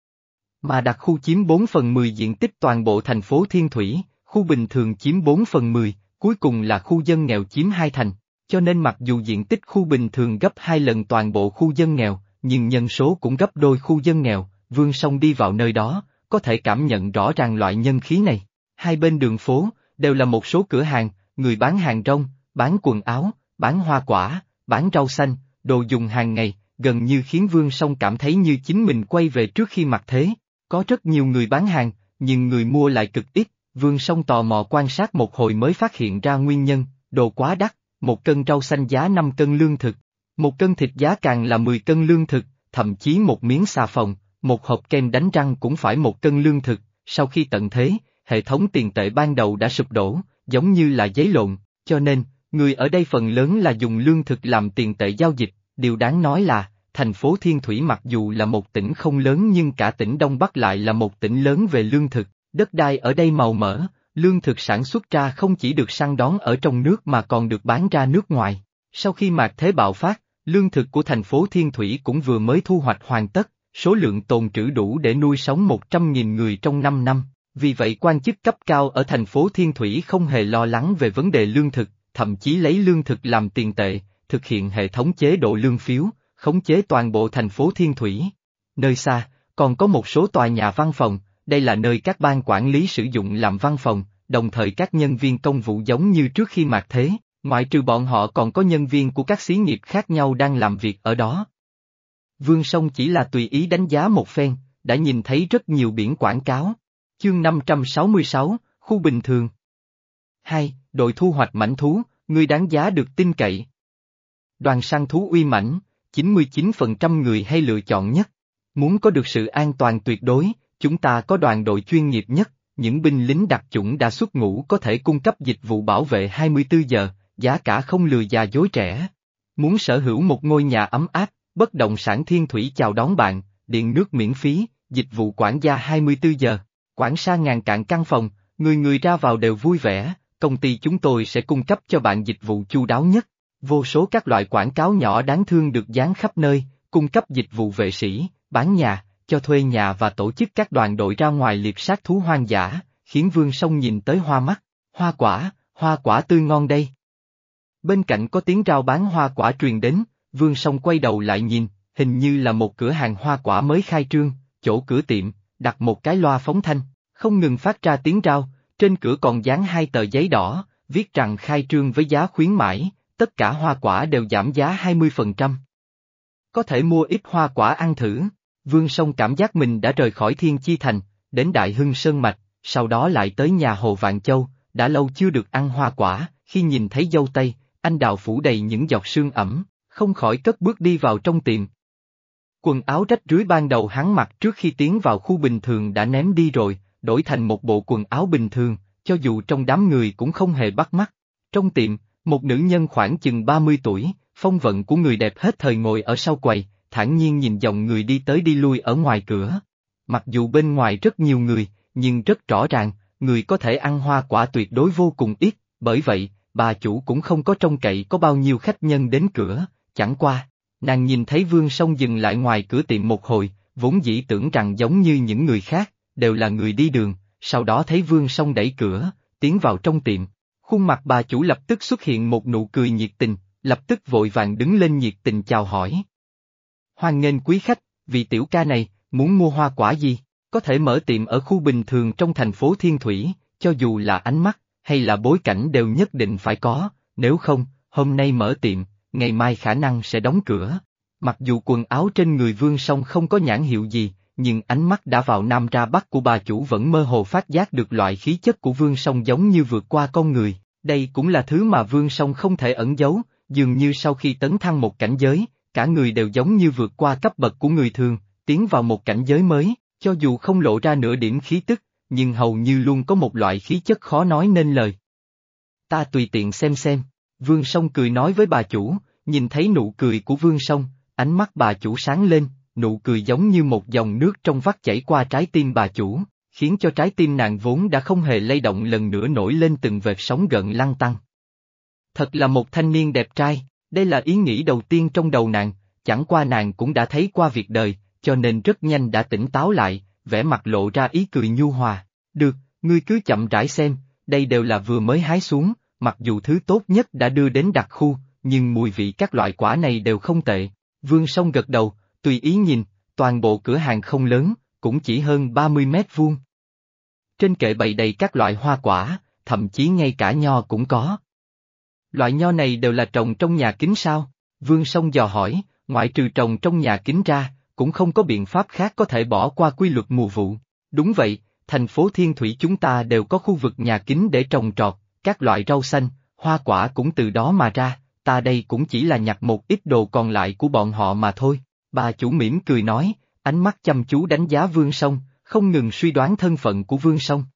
Mà đặc khu chiếm bốn phần mười diện tích toàn bộ thành phố Thiên Thủy, khu bình thường chiếm bốn phần mười, cuối cùng là khu dân nghèo chiếm hai thành, cho nên mặc dù diện tích khu bình thường gấp hai lần toàn bộ khu dân nghèo, nhưng nhân số cũng gấp đôi khu dân nghèo, Vương Song đi vào nơi đó, có thể cảm nhận rõ ràng loại nhân khí này. Hai bên đường phố, đều là một số cửa hàng, người bán hàng rong, bán quần áo, bán hoa quả, bán rau xanh, đồ dùng hàng ngày, gần như khiến Vương Song cảm thấy như chính mình quay về trước khi mặt thế. Có rất nhiều người bán hàng, nhưng người mua lại cực ít, Vương Song tò mò quan sát một hồi mới phát hiện ra nguyên nhân, đồ quá đắt, một cân rau xanh giá năm cân lương thực, một cân thịt giá càng là mười cân lương thực, thậm chí một miếng xà phòng, một hộp kem đánh răng cũng phải một cân lương thực, sau khi tận thế, hệ thống tiền tệ ban đầu đã sụp đổ, giống như là giấy lộn, cho nên, người ở đây phần lớn là dùng lương thực làm tiền tệ giao dịch, điều đáng nói là, thành phố Thiên Thủy mặc dù là một tỉnh không lớn nhưng cả tỉnh Đông Bắc lại là một tỉnh lớn về lương thực, đất đai ở đây màu mỡ, lương thực sản xuất ra không chỉ được săn đón ở trong nước mà còn được bán ra nước ngoài. Sau khi mạt thế bạo phát, lương thực của thành phố Thiên Thủy cũng vừa mới thu hoạch hoàn tất, số lượng tồn trữ đủ để nuôi sống một trăm nghìn người trong năm năm, vì vậy quan chức cấp cao ở thành phố Thiên Thủy không hề lo lắng về vấn đề lương thực, thậm chí lấy lương thực làm tiền tệ, thực hiện hệ thống chế độ lương phiếu, khống chế toàn bộ thành phố Thiên Thủy. Nơi xa, còn có một số tòa nhà văn phòng, đây là nơi các ban quản lý sử dụng làm văn phòng, đồng thời các nhân viên công vụ giống như trước khi mạt thế, ngoại trừ bọn họ còn có nhân viên của các xí nghiệp khác nhau đang làm việc ở đó. Vương Song chỉ là tùy ý đánh giá một phen, đã nhìn thấy rất nhiều biển quảng cáo. Chương năm trăm sáu mươi sáu, khu bình thường. hai. Đội thu hoạch mãnh thú, người đáng giá được tin cậy. Đoàn săn thú uy mãnh, chín mươi chín phần trăm người hay lựa chọn nhất. Muốn có được sự an toàn tuyệt đối, chúng ta có đoàn đội chuyên nghiệp nhất, những binh lính đặc chủng đã xuất ngũ có thể cung cấp dịch vụ bảo vệ hai mươi tư giờ, giá cả không lừa già dối trẻ. Muốn sở hữu một ngôi nhà ấm áp, bất động sản Thiên Thủy chào đón bạn, điện nước miễn phí, dịch vụ quản gia hai mươi tư giờ, quản xa ngàn cạn căn phòng, người người ra vào đều vui vẻ, công ty chúng tôi sẽ cung cấp cho bạn dịch vụ chu đáo nhất. Vô số các loại quảng cáo nhỏ đáng thương được dán khắp nơi, cung cấp dịch vụ vệ sĩ, bán nhà, cho thuê nhà và tổ chức các đoàn đội ra ngoài liệp sát thú hoang dã, khiến Vương Song nhìn tới hoa mắt. Hoa quả, hoa quả tươi ngon đây. Bên cạnh có tiếng rao bán hoa quả truyền đến, Vương Song quay đầu lại nhìn, hình như là một cửa hàng hoa quả mới khai trương, chỗ cửa tiệm, đặt một cái loa phóng thanh, không ngừng phát ra tiếng rao, trên cửa còn dán hai tờ giấy đỏ, viết rằng khai trương với giá khuyến mãi, tất cả hoa quả đều giảm giá hai mươi phần trăm. Có thể mua ít hoa quả ăn thử. Vương Song cảm giác mình đã rời khỏi Thiên Chi Thành, đến Đại Hưng Sơn Mạch, sau đó lại tới nhà Hồ Vạn Châu, đã lâu chưa được ăn hoa quả, khi nhìn thấy dâu tây, anh đào phủ đầy những giọt sương ẩm, không khỏi cất bước đi vào trong tiệm. Quần áo rách rưới ban đầu hắn mặc trước khi tiến vào khu bình thường đã ném đi rồi, đổi thành một bộ quần áo bình thường, cho dù trong đám người cũng không hề bắt mắt. Trong tiệm, một nữ nhân khoảng chừng ba mươi tuổi, phong vận của người đẹp hết thời ngồi ở sau quầy, thản nhiên nhìn dòng người đi tới đi lui ở ngoài cửa. Mặc dù bên ngoài rất nhiều người, nhưng rất rõ ràng, người có thể ăn hoa quả tuyệt đối vô cùng ít, bởi vậy, bà chủ cũng không có trông cậy có bao nhiêu khách nhân đến cửa, chẳng qua, nàng nhìn thấy Vương Song dừng lại ngoài cửa tiệm một hồi, vốn dĩ tưởng rằng giống như những người khác, đều là người đi đường, sau đó thấy Vương Song đẩy cửa, tiến vào trong tiệm. Khuôn mặt bà chủ lập tức xuất hiện một nụ cười nhiệt tình, lập tức vội vàng đứng lên nhiệt tình chào hỏi. Hoan nghênh quý khách, vị tiểu ca này, muốn mua hoa quả gì, có thể mở tiệm ở khu bình thường trong thành phố Thiên Thủy, cho dù là ánh mắt, hay là bối cảnh đều nhất định phải có, nếu không, hôm nay mở tiệm, ngày mai khả năng sẽ đóng cửa. Mặc dù quần áo trên người Vương Song không có nhãn hiệu gì, nhưng ánh mắt đã vào nam ra bắc của bà chủ vẫn mơ hồ phát giác được loại khí chất của Vương Song giống như vượt qua con người, đây cũng là thứ mà Vương Song không thể ẩn giấu, dường như sau khi tấn thăng một cảnh giới, cả người đều giống như vượt qua cấp bậc của người thường, tiến vào một cảnh giới mới, cho dù không lộ ra nửa điểm khí tức, nhưng hầu như luôn có một loại khí chất khó nói nên lời. Ta tùy tiện xem xem, Vương Song cười nói với bà chủ, nhìn thấy nụ cười của Vương Song, ánh mắt bà chủ sáng lên, nụ cười giống như một dòng nước trong vắt chảy qua trái tim bà chủ, khiến cho trái tim nàng vốn đã không hề lay động lần nữa nổi lên từng vệt sóng gợn lăn tăn. Thật là một thanh niên đẹp trai, đây là ý nghĩ đầu tiên trong đầu nàng, chẳng qua nàng cũng đã thấy qua việc đời, cho nên rất nhanh đã tỉnh táo lại, vẻ mặt lộ ra ý cười nhu hòa. Được, ngươi cứ chậm rãi xem, đây đều là vừa mới hái xuống, mặc dù thứ tốt nhất đã đưa đến đặc khu, nhưng mùi vị các loại quả này đều không tệ. Vương Song gật đầu, tùy ý nhìn, toàn bộ cửa hàng không lớn, cũng chỉ hơn ba mươi mét vuông. Trên kệ bày đầy các loại hoa quả, thậm chí ngay cả nho cũng có. Loại nho này đều là trồng trong nhà kính sao? Vương Song dò hỏi, ngoại trừ trồng trong nhà kính ra, cũng không có biện pháp khác có thể bỏ qua quy luật mùa vụ. Đúng vậy, thành phố Thiên Thủy chúng ta đều có khu vực nhà kính để trồng trọt, các loại rau xanh, hoa quả cũng từ đó mà ra, ta đây cũng chỉ là nhặt một ít đồ còn lại của bọn họ mà thôi. Bà chủ mỉm cười nói, ánh mắt chăm chú đánh giá Vương Song, không ngừng suy đoán thân phận của Vương Song.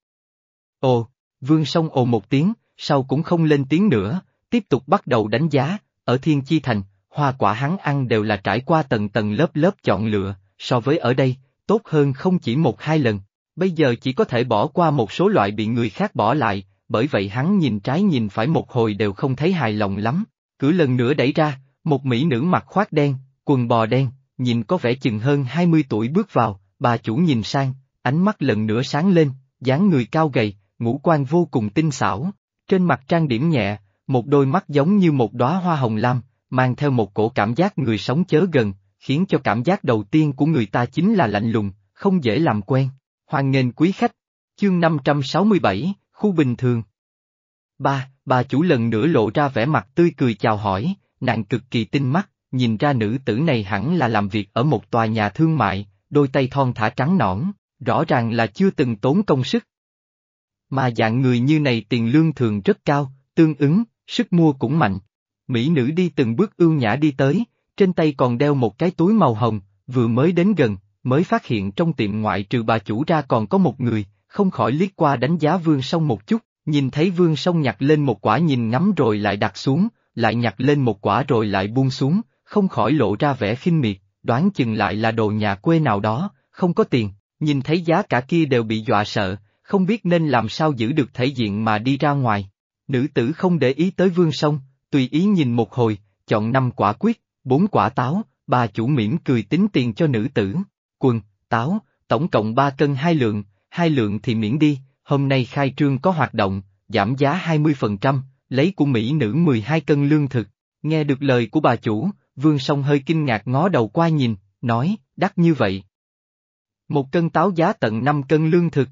Ồ, Vương Song ồ một tiếng, sau cũng không lên tiếng nữa, tiếp tục bắt đầu đánh giá, ở Thiên Chi Thành, hoa quả hắn ăn đều là trải qua tầng tầng lớp lớp chọn lựa, so với ở đây, tốt hơn không chỉ một hai lần, bây giờ chỉ có thể bỏ qua một số loại bị người khác bỏ lại, bởi vậy hắn nhìn trái nhìn phải một hồi đều không thấy hài lòng lắm. Cửa lần nữa đẩy ra, một mỹ nữ mặc khoác đen, quần bò đen, nhìn có vẻ chừng hơn hai mươi tuổi bước vào, bà chủ nhìn sang, ánh mắt lần nữa sáng lên, dáng người cao gầy, ngũ quan vô cùng tinh xảo, trên mặt trang điểm nhẹ, một đôi mắt giống như một đóa hoa hồng lam, mang theo một cổ cảm giác người sống chớ gần, khiến cho cảm giác đầu tiên của người ta chính là lạnh lùng, không dễ làm quen. Hoan nghênh quý khách. Chương năm trăm sáu mươi bảy, khu bình thường. Ba, bà chủ lần nữa lộ ra vẻ mặt tươi cười chào hỏi, nàng cực kỳ tinh mắt, nhìn ra nữ tử này hẳn là làm việc ở một tòa nhà thương mại, đôi tay thon thả trắng nõn, rõ ràng là chưa từng tốn công sức. Mà dạng người như này tiền lương thường rất cao, tương ứng, sức mua cũng mạnh. Mỹ nữ đi từng bước ưu nhã đi tới, trên tay còn đeo một cái túi màu hồng, vừa mới đến gần, mới phát hiện trong tiệm ngoại trừ bà chủ ra còn có một người, không khỏi liếc qua đánh giá Vương Song một chút, nhìn thấy Vương Song nhặt lên một quả nhìn ngắm rồi lại đặt xuống, lại nhặt lên một quả rồi lại buông xuống, không khỏi lộ ra vẻ khinh miệt, đoán chừng lại là đồ nhà quê nào đó, không có tiền, nhìn thấy giá cả kia đều bị dọa sợ, không biết nên làm sao giữ được thể diện mà đi ra ngoài. Nữ tử không để ý tới Vương Song, tùy ý nhìn một hồi, chọn năm quả quyết, bốn quả táo, bà chủ mỉm cười tính tiền cho nữ tử. Quần, táo, tổng cộng ba cân hai lượng, hai lượng thì miễn đi, hôm nay khai trương có hoạt động, giảm giá hai mươi phần trăm, lấy của mỹ nữ mười hai cân lương thực. Nghe được lời của bà chủ, Vương Song hơi kinh ngạc ngó đầu qua nhìn, nói, đắt như vậy. Một cân táo giá tận năm cân lương thực.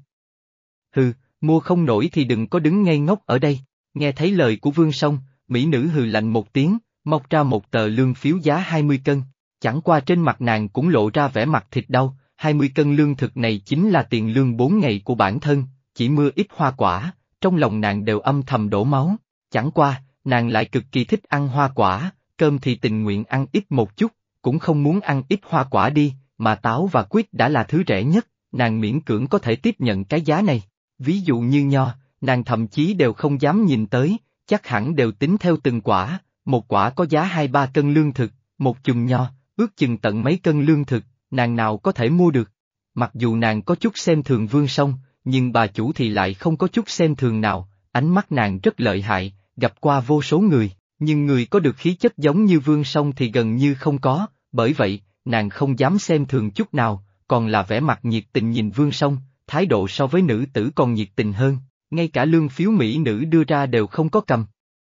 Hừ, mua không nổi thì đừng có đứng ngây ngốc ở đây. Nghe thấy lời của Vương Song, mỹ nữ hừ lạnh một tiếng, móc ra một tờ lương phiếu giá hai mươi cân. Chẳng qua trên mặt nàng cũng lộ ra vẻ mặt thịt đau, hai mươi cân lương thực này chính là tiền lương bốn ngày của bản thân, chỉ mưa ít hoa quả, trong lòng nàng đều âm thầm đổ máu. Chẳng qua, nàng lại cực kỳ thích ăn hoa quả, cơm thì tình nguyện ăn ít một chút, cũng không muốn ăn ít hoa quả đi, mà táo và quýt đã là thứ rẻ nhất, nàng miễn cưỡng có thể tiếp nhận cái giá này. Ví dụ như nho, nàng thậm chí đều không dám nhìn tới, chắc hẳn đều tính theo từng quả, một quả có giá hai ba cân lương thực, một chùm nho, ước chừng tận mấy cân lương thực, nàng nào có thể mua được. Mặc dù nàng có chút xem thường Vương Song, nhưng bà chủ thì lại không có chút xem thường nào, ánh mắt nàng rất lợi hại, gặp qua vô số người, nhưng người có được khí chất giống như Vương Song thì gần như không có, bởi vậy, nàng không dám xem thường chút nào, còn là vẻ mặt nhiệt tình nhìn Vương Song, thái độ so với nữ tử còn nhiệt tình hơn, ngay cả lương phiếu mỹ nữ đưa ra đều không có cầm.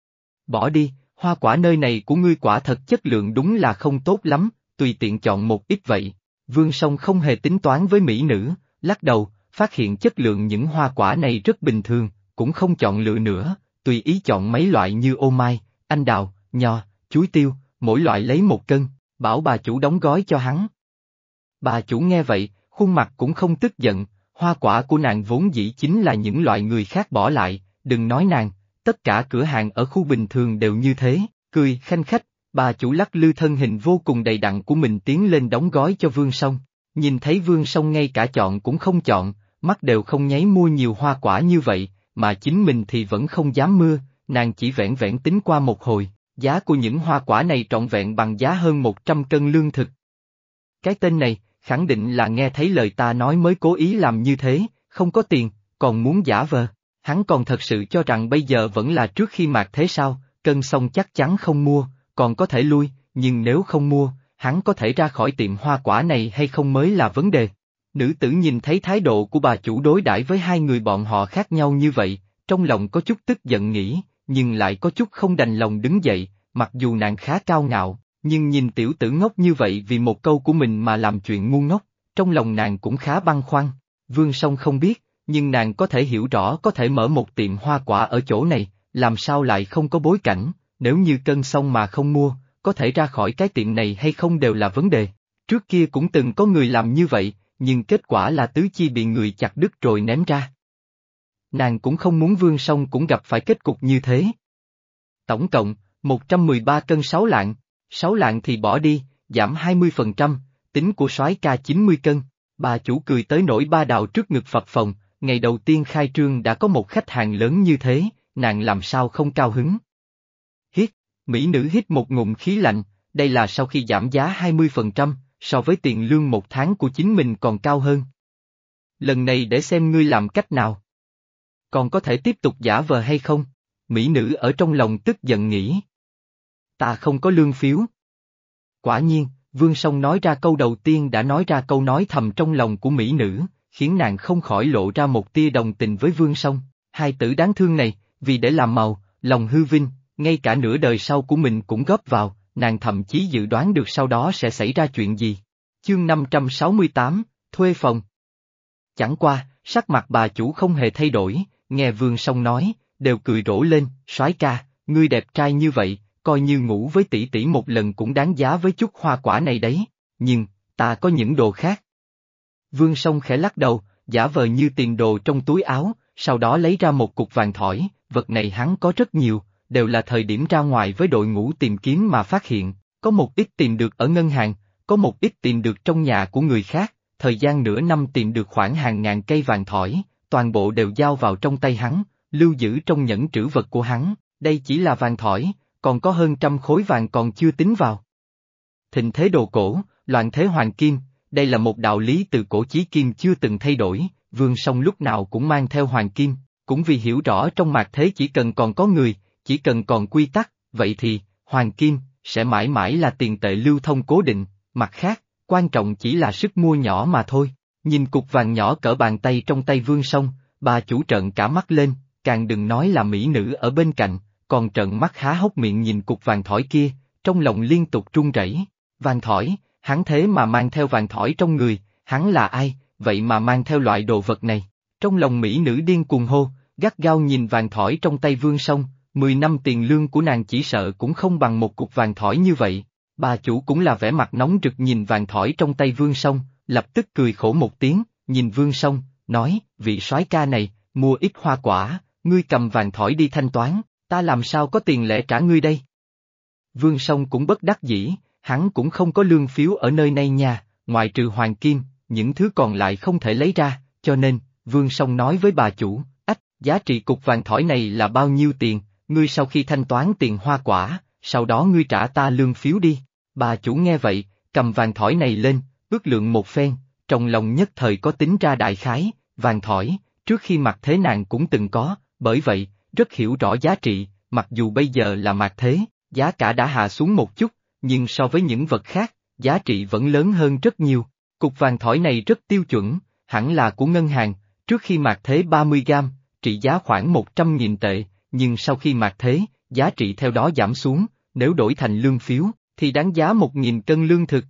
Bỏ đi, hoa quả nơi này của ngươi quả thật chất lượng đúng là không tốt lắm, tùy tiện chọn một ít vậy. Vương Song không hề tính toán với mỹ nữ, lắc đầu, phát hiện chất lượng những hoa quả này rất bình thường, cũng không chọn lựa nữa, tùy ý chọn mấy loại như ô mai, anh đào, nho, chuối tiêu, mỗi loại lấy một cân, bảo bà chủ đóng gói cho hắn. Bà chủ nghe vậy, khuôn mặt cũng không tức giận, hoa quả của nàng vốn dĩ chính là những loại người khác bỏ lại, đừng nói nàng, tất cả cửa hàng ở khu bình thường đều như thế, cười khanh khách, bà chủ lắc lư thân hình vô cùng đầy đặn của mình tiến lên đóng gói cho Vương Song, nhìn thấy Vương Song ngay cả chọn cũng không chọn, mắt đều không nháy mua nhiều hoa quả như vậy, mà chính mình thì vẫn không dám mua, nàng chỉ vẻn vẻn tính qua một hồi, giá của những hoa quả này trọn vẹn bằng giá hơn một trăm cân lương thực. Cái tên này, khẳng định là nghe thấy lời ta nói mới cố ý làm như thế, không có tiền, còn muốn giả vờ. Hắn còn thật sự cho rằng bây giờ vẫn là trước khi mạt thế sao, cân xong chắc chắn không mua, còn có thể lui, nhưng nếu không mua, hắn có thể ra khỏi tiệm hoa quả này hay không mới là vấn đề. Nữ tử nhìn thấy thái độ của bà chủ đối đãi với hai người bọn họ khác nhau như vậy, trong lòng có chút tức giận nghĩ, nhưng lại có chút không đành lòng đứng dậy, mặc dù nàng khá cao ngạo, nhưng nhìn tiểu tử ngốc như vậy vì một câu của mình mà làm chuyện ngu ngốc, trong lòng nàng cũng khá băn khoăn. Vương Song không biết, nhưng nàng có thể hiểu rõ có thể mở một tiệm hoa quả ở chỗ này, làm sao lại không có bối cảnh, nếu như cân xong mà không mua, có thể ra khỏi cái tiệm này hay không đều là vấn đề. Trước kia cũng từng có người làm như vậy, nhưng kết quả là tứ chi bị người chặt đứt rồi ném ra. Nàng cũng không muốn Vương Song cũng gặp phải kết cục như thế. Tổng cộng, một trăm mười ba cân sáu lạng, sáu lạng thì bỏ đi, giảm hai mươi phần trăm, tính của soái ca chín mươi cân, bà chủ cười tới nỗi ba đạo trước ngực phập phồng, ngày đầu tiên khai trương đã có một khách hàng lớn như thế, nàng làm sao không cao hứng. Hít, mỹ nữ hít một ngụm khí lạnh, đây là sau khi giảm giá hai mươi phần trăm, so với tiền lương một tháng của chính mình còn cao hơn. Lần này để xem ngươi làm cách nào. Còn có thể tiếp tục giả vờ hay không? Mỹ nữ ở trong lòng tức giận nghĩ. Ta không có lương phiếu. Quả nhiên, Vương Song nói ra câu đầu tiên đã nói ra câu nói thầm trong lòng của mỹ nữ, khiến nàng không khỏi lộ ra một tia đồng tình với Vương Song. Hai tử đáng thương này, vì để làm màu, lòng hư vinh, ngay cả nửa đời sau của mình cũng góp vào, nàng thậm chí dự đoán được sau đó sẽ xảy ra chuyện gì. Chương năm trăm sáu mươi tám, thuê phòng. Chẳng qua, sắc mặt bà chủ không hề thay đổi, nghe Vương Song nói, đều cười rộ lên, soái ca, ngươi đẹp trai như vậy, coi như ngủ với tỷ tỷ một lần cũng đáng giá với chút hoa quả này đấy, nhưng, ta có những đồ khác. Vương Song khẽ lắc đầu, giả vờ như tìm đồ trong túi áo, sau đó lấy ra một cục vàng thỏi, vật này hắn có rất nhiều, đều là thời điểm ra ngoài với đội ngũ tìm kiếm mà phát hiện, có một ít tìm được ở ngân hàng, có một ít tìm được trong nhà của người khác, thời gian nửa năm tìm được khoảng hàng ngàn cây vàng thỏi, toàn bộ đều giao vào trong tay hắn, lưu giữ trong nhẫn trữ vật của hắn, đây chỉ là vàng thỏi, còn có hơn trăm khối vàng còn chưa tính vào. Thịnh thế đồ cổ, loạn thế hoàng kim, đây là một đạo lý từ cổ chí kim chưa từng thay đổi, Vương Song lúc nào cũng mang theo hoàng kim, cũng vì hiểu rõ trong mạt thế chỉ cần còn có người, chỉ cần còn quy tắc, vậy thì, hoàng kim, sẽ mãi mãi là tiền tệ lưu thông cố định, mặt khác, quan trọng chỉ là sức mua nhỏ mà thôi. Nhìn cục vàng nhỏ cỡ bàn tay trong tay Vương Song, Bà chủ trợn cả mắt lên, càng đừng nói là mỹ nữ ở bên cạnh, còn trợn mắt há hốc miệng nhìn cục vàng thỏi kia, trong lòng liên tục run rẩy. Vàng thỏi, hắn thế mà mang theo vàng thỏi trong người, hắn là ai, vậy mà mang theo loại đồ vật này. Trong lòng mỹ nữ điên cuồng hô, gắt gao nhìn vàng thỏi trong tay Vương Song, mười năm tiền lương của nàng chỉ sợ cũng không bằng một cục vàng thỏi như vậy. Bà chủ cũng là vẻ mặt nóng rực nhìn vàng thỏi trong tay Vương Song, lập tức cười khổ một tiếng, nhìn Vương Song, nói, vị soái ca này, mua ít hoa quả, ngươi cầm vàng thỏi đi thanh toán, ta làm sao có tiền lẻ trả ngươi đây? Vương Song cũng bất đắc dĩ, hắn cũng không có lương phiếu ở nơi này nha, ngoại trừ hoàng kim, những thứ còn lại không thể lấy ra, cho nên, Vương Song nói với bà chủ, ách, giá trị cục vàng thỏi này là bao nhiêu tiền, ngươi sau khi thanh toán tiền hoa quả, sau đó ngươi trả ta lương phiếu đi. Bà chủ nghe vậy, cầm vàng thỏi này lên, ước lượng một phen, trong lòng nhất thời có tính ra đại khái, vàng thỏi, trước khi mặt thế nàng cũng từng có, bởi vậy, rất hiểu rõ giá trị, mặc dù bây giờ là mặt thế, giá cả đã hạ xuống một chút, nhưng so với những vật khác, giá trị vẫn lớn hơn rất nhiều. Cục vàng thỏi này rất tiêu chuẩn, hẳn là của ngân hàng, trước khi mặt thế ba mươi gam, trị giá khoảng một trăm nghìn tệ, nhưng sau khi mặt thế, giá trị theo đó giảm xuống, nếu đổi thành lương phiếu, thì đáng giá một nghìn cân lương thực.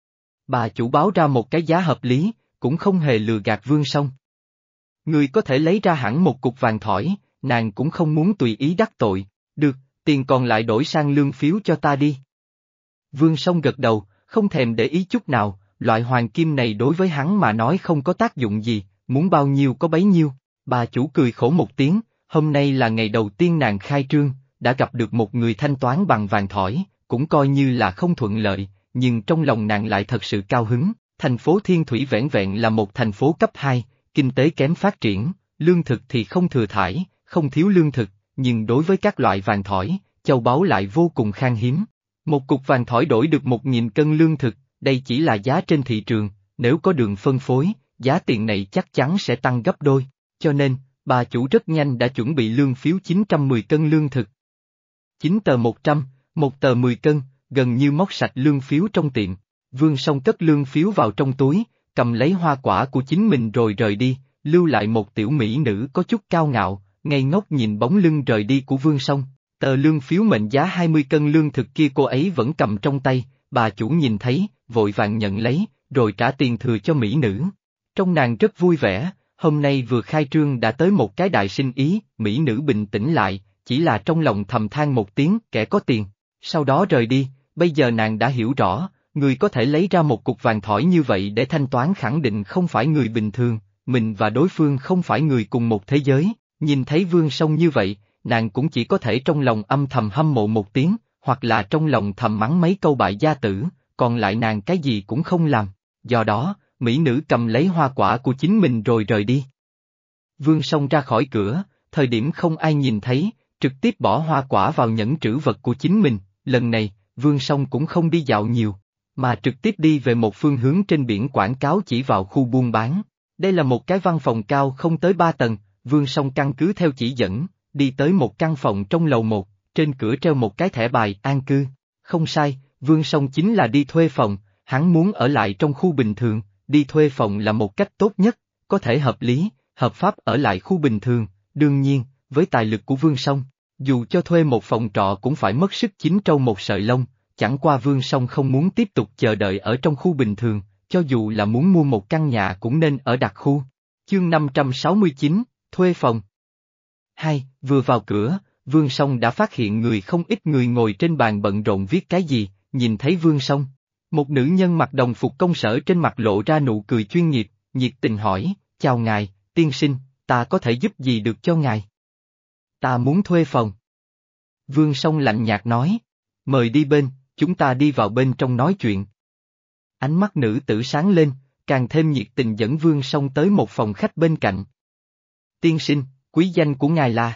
Bà chủ báo ra một cái giá hợp lý, cũng không hề lừa gạt Vương Song. Người có thể lấy ra hẳn một cục vàng thỏi, nàng cũng không muốn tùy ý đắc tội, được, tiền còn lại đổi sang lương phiếu cho ta đi. Vương Song gật đầu, không thèm để ý chút nào, loại hoàng kim này đối với hắn mà nói không có tác dụng gì, muốn bao nhiêu có bấy nhiêu. Bà chủ cười khổ một tiếng, hôm nay là ngày đầu tiên nàng khai trương, đã gặp được một người thanh toán bằng vàng thỏi, cũng coi như là không thuận lợi, nhưng trong lòng nàng lại thật sự cao hứng. Thành phố Thiên Thủy vẻn vẹn là một thành phố cấp hai, kinh tế kém phát triển, lương thực thì không thừa thãi, không thiếu lương thực, nhưng đối với các loại vàng thỏi, châu báu lại vô cùng khan hiếm. Một cục vàng thỏi đổi được một nghìn cân lương thực, đây chỉ là giá trên thị trường, nếu có đường phân phối, giá tiền này chắc chắn sẽ tăng gấp đôi, cho nên, bà chủ rất nhanh đã chuẩn bị lương phiếu chín trăm mười cân lương thực. chín tờ một trăm, một tờ mười cân, gần như móc sạch lương phiếu trong tiệm. Vương Song cất lương phiếu vào trong túi, cầm lấy hoa quả của chính mình rồi rời đi, lưu lại một tiểu mỹ nữ có chút cao ngạo, ngây ngốc nhìn bóng lưng rời đi của Vương Song. Tờ lương phiếu mệnh giá hai mươi cân lương thực kia cô ấy vẫn cầm trong tay, bà chủ nhìn thấy, vội vàng nhận lấy, rồi trả tiền thừa cho mỹ nữ. Trong nàng rất vui vẻ, hôm nay vừa khai trương đã tới một cái đại sinh ý, mỹ nữ bình tĩnh lại, chỉ là trong lòng thầm than một tiếng kẻ có tiền, sau đó rời đi, bây giờ nàng đã hiểu rõ, người có thể lấy ra một cục vàng thỏi như vậy để thanh toán khẳng định không phải người bình thường, mình và đối phương không phải người cùng một thế giới, nhìn thấy Vương Song như vậy, nàng cũng chỉ có thể trong lòng âm thầm hâm mộ một tiếng, hoặc là trong lòng thầm mắng mấy câu bại gia tử, còn lại nàng cái gì cũng không làm, do đó, mỹ nữ cầm lấy hoa quả của chính mình rồi rời đi. Vương Song ra khỏi cửa, thời điểm không ai nhìn thấy, trực tiếp bỏ hoa quả vào nhẫn trữ vật của chính mình, lần này, Vương Song cũng không đi dạo nhiều, mà trực tiếp đi về một phương hướng trên biển quảng cáo chỉ vào khu buôn bán. Đây là một cái văn phòng cao không tới ba tầng, Vương Song căn cứ theo chỉ dẫn, đi tới một căn phòng trong lầu một, trên cửa treo một cái thẻ bài an cư. Không sai, Vương Song chính là đi thuê phòng, hắn muốn ở lại trong khu bình thường, đi thuê phòng là một cách tốt nhất, có thể hợp lý, hợp pháp ở lại khu bình thường, đương nhiên, với tài lực của Vương Song, dù cho thuê một phòng trọ cũng phải mất sức chín trâu một sợi lông, chẳng qua Vương Song không muốn tiếp tục chờ đợi ở trong khu bình thường, cho dù là muốn mua một căn nhà cũng nên ở đặc khu. Chương năm trăm sáu mươi chín, thuê phòng. Hai, vừa vào cửa, Vương Song đã phát hiện người không ít người ngồi trên bàn bận rộn viết cái gì, nhìn thấy Vương Song. Một nữ nhân mặc đồng phục công sở trên mặt lộ ra nụ cười chuyên nghiệp, nhiệt tình hỏi, chào ngài, tiên sinh, ta có thể giúp gì được cho ngài? Ta muốn thuê phòng. Vương Song lạnh nhạt nói, mời đi bên, chúng ta đi vào bên trong nói chuyện. Ánh mắt nữ tử sáng lên, càng thêm nhiệt tình dẫn Vương Song tới một phòng khách bên cạnh. Tiên sinh, quý danh của ngài là?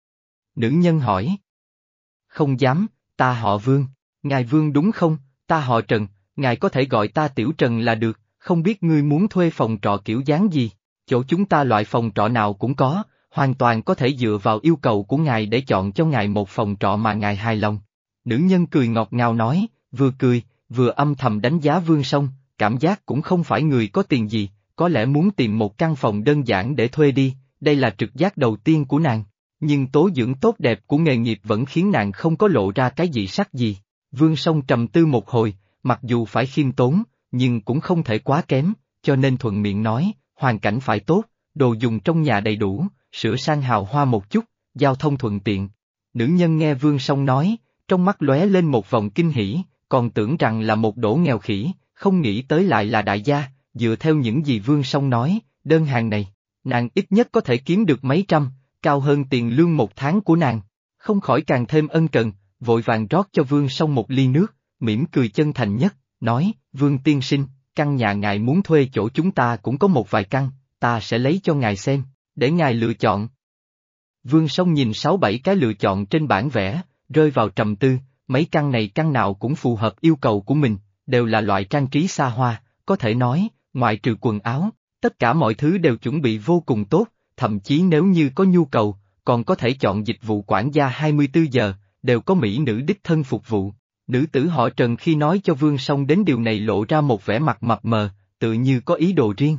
Nữ nhân hỏi. Không dám, ta họ Vương, ngài Vương đúng không, ta họ Trần, ngài có thể gọi ta Tiểu Trần là được, không biết ngươi muốn thuê phòng trọ kiểu dáng gì, chỗ chúng ta loại phòng trọ nào cũng có, hoàn toàn có thể dựa vào yêu cầu của ngài để chọn cho ngài một phòng trọ mà ngài hài lòng. Nữ nhân cười ngọt ngào nói, vừa cười, vừa âm thầm đánh giá Vương Song, cảm giác cũng không phải người có tiền gì, có lẽ muốn tìm một căn phòng đơn giản để thuê đi, đây là trực giác đầu tiên của nàng. Nhưng tố dưỡng tốt đẹp của nghề nghiệp vẫn khiến nàng không có lộ ra cái dị sắc gì. Vương Song trầm tư một hồi, mặc dù phải khiêm tốn, nhưng cũng không thể quá kém, cho nên thuận miệng nói, hoàn cảnh phải tốt, đồ dùng trong nhà đầy đủ, sửa sang hào hoa một chút, giao thông thuận tiện. Nữ nhân nghe Vương Song nói, trong mắt lóe lên một vòng kinh hỉ, còn tưởng rằng là một đổ nghèo khỉ, không nghĩ tới lại là đại gia, dựa theo những gì Vương Song nói, đơn hàng này, nàng ít nhất có thể kiếm được mấy trăm, cao hơn tiền lương một tháng của nàng. Không khỏi càng thêm ân cần, vội vàng rót cho Vương Song một ly nước, mỉm cười chân thành nhất, nói, Vương tiên sinh, căn nhà ngài muốn thuê chỗ chúng ta cũng có một vài căn, ta sẽ lấy cho ngài xem, để ngài lựa chọn. Vương Song nhìn sáu bảy cái lựa chọn trên bản vẽ, rơi vào trầm tư, mấy căn này căn nào cũng phù hợp yêu cầu của mình, đều là loại trang trí xa hoa, có thể nói, ngoại trừ quần áo, tất cả mọi thứ đều chuẩn bị vô cùng tốt, thậm chí nếu như có nhu cầu, còn có thể chọn dịch vụ quản gia hai mươi tư giờ, đều có mỹ nữ đích thân phục vụ. Nữ tử họ Trần khi nói cho Vương Song đến điều này lộ ra một vẻ mặt mập mờ, tự như có ý đồ riêng.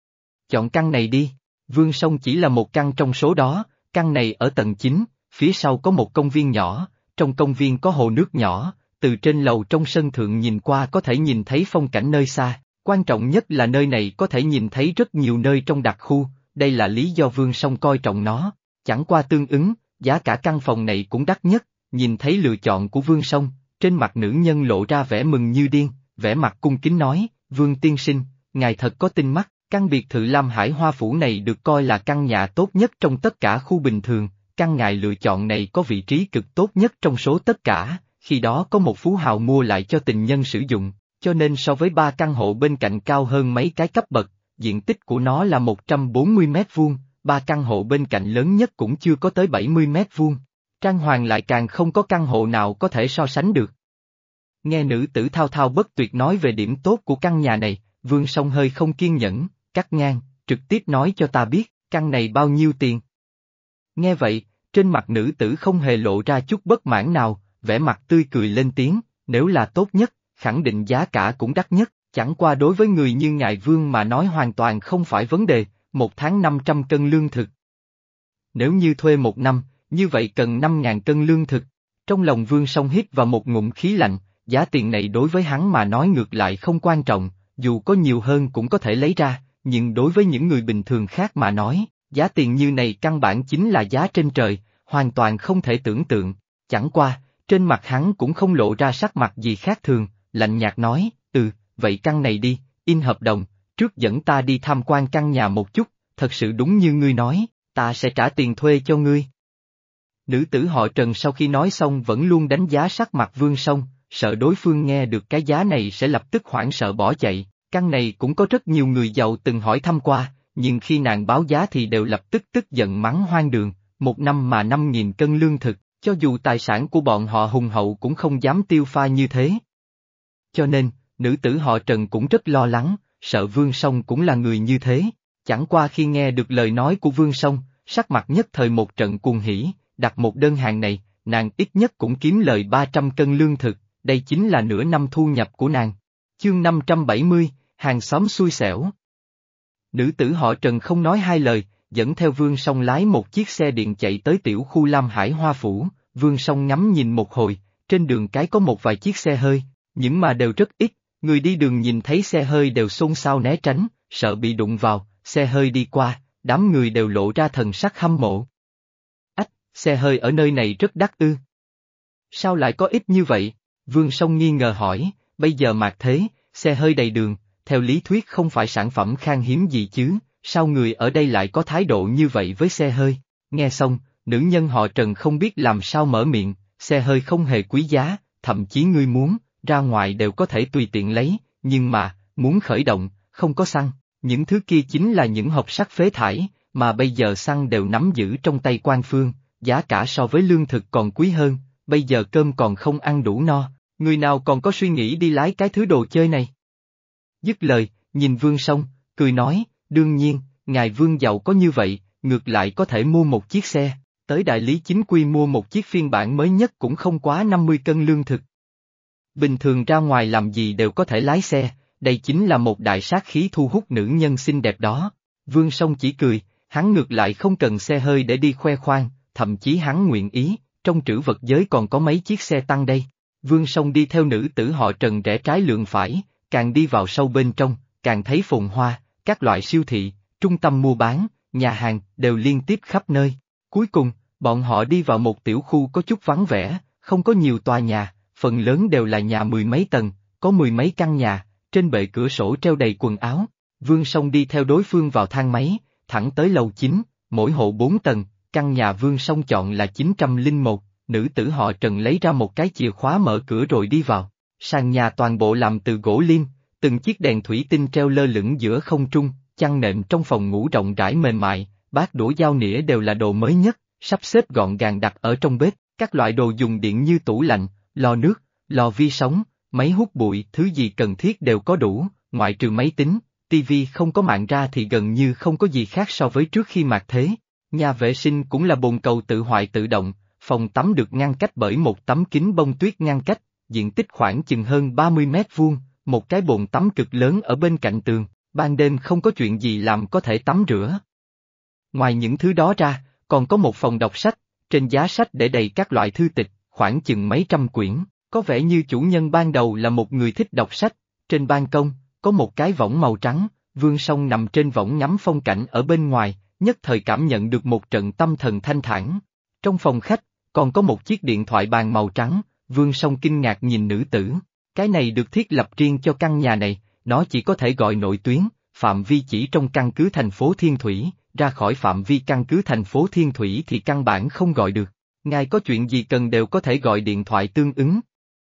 Chọn căn này đi, Vương Song chỉ là một căn trong số đó, căn này ở tầng chín, phía sau có một công viên nhỏ, trong công viên có hồ nước nhỏ, từ trên lầu trong sân thượng nhìn qua có thể nhìn thấy phong cảnh nơi xa, quan trọng nhất là nơi này có thể nhìn thấy rất nhiều nơi trong đặc khu, đây là lý do Vương Song coi trọng nó, chẳng qua tương ứng, giá cả căn phòng này cũng đắt nhất, nhìn thấy lựa chọn của Vương Song, trên mặt nữ nhân lộ ra vẻ mừng như điên, vẻ mặt cung kính nói, Vương tiên sinh, ngài thật có tinh mắt, căn biệt thự Lam Hải Hoa Phủ này được coi là căn nhà tốt nhất trong tất cả khu bình thường, căn ngài lựa chọn này có vị trí cực tốt nhất trong số tất cả, khi đó có một phú hào mua lại cho tình nhân sử dụng, cho nên so với ba căn hộ bên cạnh cao hơn mấy cái cấp bậc, diện tích của nó là một trăm bốn mươi mét vuông, ba căn hộ bên cạnh lớn nhất cũng chưa có tới bảy mươi mét vuông. Trang hoàng lại càng không có căn hộ nào có thể so sánh được. Nghe nữ tử thao thao bất tuyệt nói về điểm tốt của căn nhà này, Vương Song hơi không kiên nhẫn, cắt ngang, trực tiếp nói cho ta biết, căn này bao nhiêu tiền. Nghe vậy, trên mặt nữ tử không hề lộ ra chút bất mãn nào, vẻ mặt tươi cười lên tiếng, nếu là tốt nhất, khẳng định giá cả cũng đắt nhất, chẳng qua đối với người như ngài Vương mà nói hoàn toàn không phải vấn đề, một tháng năm trăm cân lương thực. Nếu như thuê một năm, như vậy cần năm ngàn cân lương thực. Trong lòng Vương Song hít vào một ngụm khí lạnh, giá tiền này đối với hắn mà nói ngược lại không quan trọng, dù có nhiều hơn cũng có thể lấy ra, nhưng đối với những người bình thường khác mà nói, giá tiền như này căn bản chính là giá trên trời, hoàn toàn không thể tưởng tượng. Chẳng qua, trên mặt hắn cũng không lộ ra sắc mặt gì khác thường, lạnh nhạt nói, ừ, vậy căn này đi, in hợp đồng, trước dẫn ta đi tham quan căn nhà một chút, thật sự đúng như ngươi nói, ta sẽ trả tiền thuê cho ngươi. Nữ tử họ Trần sau khi nói xong vẫn luôn đánh giá sắc mặt Vương Song, sợ đối phương nghe được cái giá này sẽ lập tức hoảng sợ bỏ chạy, căn này cũng có rất nhiều người giàu từng hỏi thăm qua, nhưng khi nàng báo giá thì đều lập tức tức giận mắng hoang đường, một năm mà năm nghìn cân lương thực, cho dù tài sản của bọn họ hùng hậu cũng không dám tiêu pha như thế. Cho nên, nữ tử họ Trần cũng rất lo lắng, sợ Vương Song cũng là người như thế, chẳng qua khi nghe được lời nói của Vương Song, sắc mặt nhất thời một trận cuồng hỉ. Đặt một đơn hàng này, nàng ít nhất cũng kiếm lời ba trăm cân lương thực, đây chính là nửa năm thu nhập của nàng. Chương năm trăm bảy mươi, hàng xóm xui xẻo. Nữ tử họ Trần không nói hai lời, dẫn theo Vương Song lái một chiếc xe điện chạy tới tiểu khu Lam Hải Hoa Phủ, Vương Song ngắm nhìn một hồi, trên đường cái có một vài chiếc xe hơi, nhưng mà đều rất ít, người đi đường nhìn thấy xe hơi đều xôn xao né tránh, sợ bị đụng vào, xe hơi đi qua, đám người đều lộ ra thần sắc hâm mộ. Xe hơi ở nơi này rất đắt ư. Sao lại có ít như vậy? Vương Song nghi ngờ hỏi, bây giờ mạt thế, xe hơi đầy đường, theo lý thuyết không phải sản phẩm khan hiếm gì chứ, sao người ở đây lại có thái độ như vậy với xe hơi? Nghe xong, nữ nhân họ Trần không biết làm sao mở miệng, xe hơi không hề quý giá, thậm chí ngươi muốn, ra ngoài đều có thể tùy tiện lấy, nhưng mà, muốn khởi động, không có xăng, những thứ kia chính là những hộp sắt phế thải, mà bây giờ xăng đều nắm giữ trong tay quan phương. Giá cả so với lương thực còn quý hơn, bây giờ cơm còn không ăn đủ no, người nào còn có suy nghĩ đi lái cái thứ đồ chơi này? Dứt lời, nhìn Vương Song, cười nói, đương nhiên, ngài Vương giàu có như vậy, ngược lại có thể mua một chiếc xe, tới đại lý chính quy mua một chiếc phiên bản mới nhất cũng không quá năm mươi cân lương thực. Bình thường ra ngoài làm gì đều có thể lái xe, đây chính là một đại sát khí thu hút nữ nhân xinh đẹp đó. Vương Song chỉ cười, hắn ngược lại không cần xe hơi để đi khoe khoang, thậm chí hắn nguyện ý, trong trữ vật giới còn có mấy chiếc xe tăng đây. Vương Song đi theo nữ tử họ Trần rẽ trái lượn phải, càng đi vào sâu bên trong, càng thấy phồn hoa, các loại siêu thị, trung tâm mua bán, nhà hàng đều liên tiếp khắp nơi. Cuối cùng, bọn họ đi vào một tiểu khu có chút vắng vẻ, không có nhiều tòa nhà, phần lớn đều là nhà mười mấy tầng, có mười mấy căn nhà, trên bệ cửa sổ treo đầy quần áo. Vương Song đi theo đối phương vào thang máy, thẳng tới lầu chín, mỗi hộ bốn tầng, căn nhà Vương Song chọn là chín không một, nữ tử họ Trần lấy ra một cái chìa khóa mở cửa rồi đi vào. Sàn nhà toàn bộ làm từ gỗ liêm, từng chiếc đèn thủy tinh treo lơ lửng giữa không trung, chăn nệm trong phòng ngủ rộng rãi mềm mại, bát đũa dao nĩa đều là đồ mới nhất, sắp xếp gọn gàng đặt ở trong bếp, các loại đồ dùng điện như tủ lạnh, lò nước, lò vi sóng, máy hút bụi, thứ gì cần thiết đều có đủ, ngoại trừ máy tính, tivi không có mạng ra thì gần như không có gì khác so với trước khi mạt thế. Nhà vệ sinh cũng là bồn cầu tự hoại tự động, phòng tắm được ngăn cách bởi một tấm kính bông tuyết ngăn cách, diện tích khoảng chừng hơn ba mươi mét vuông, một cái bồn tắm cực lớn ở bên cạnh tường, ban đêm không có chuyện gì làm có thể tắm rửa. Ngoài những thứ đó ra, còn có một phòng đọc sách, trên giá sách để đầy các loại thư tịch, khoảng chừng mấy trăm quyển, có vẻ như chủ nhân ban đầu là một người thích đọc sách. Trên ban công, có một cái võng màu trắng, Vương Song nằm trên võng ngắm phong cảnh ở bên ngoài, nhất thời cảm nhận được một trận tâm thần thanh thản. Trong phòng khách, còn có một chiếc điện thoại bàn màu trắng, Vương Song kinh ngạc nhìn nữ tử. Cái này được thiết lập riêng cho căn nhà này, nó chỉ có thể gọi nội tuyến, phạm vi chỉ trong căn cứ thành phố Thiên Thủy, ra khỏi phạm vi căn cứ thành phố Thiên Thủy thì căn bản không gọi được. Ngài có chuyện gì cần đều có thể gọi điện thoại tương ứng.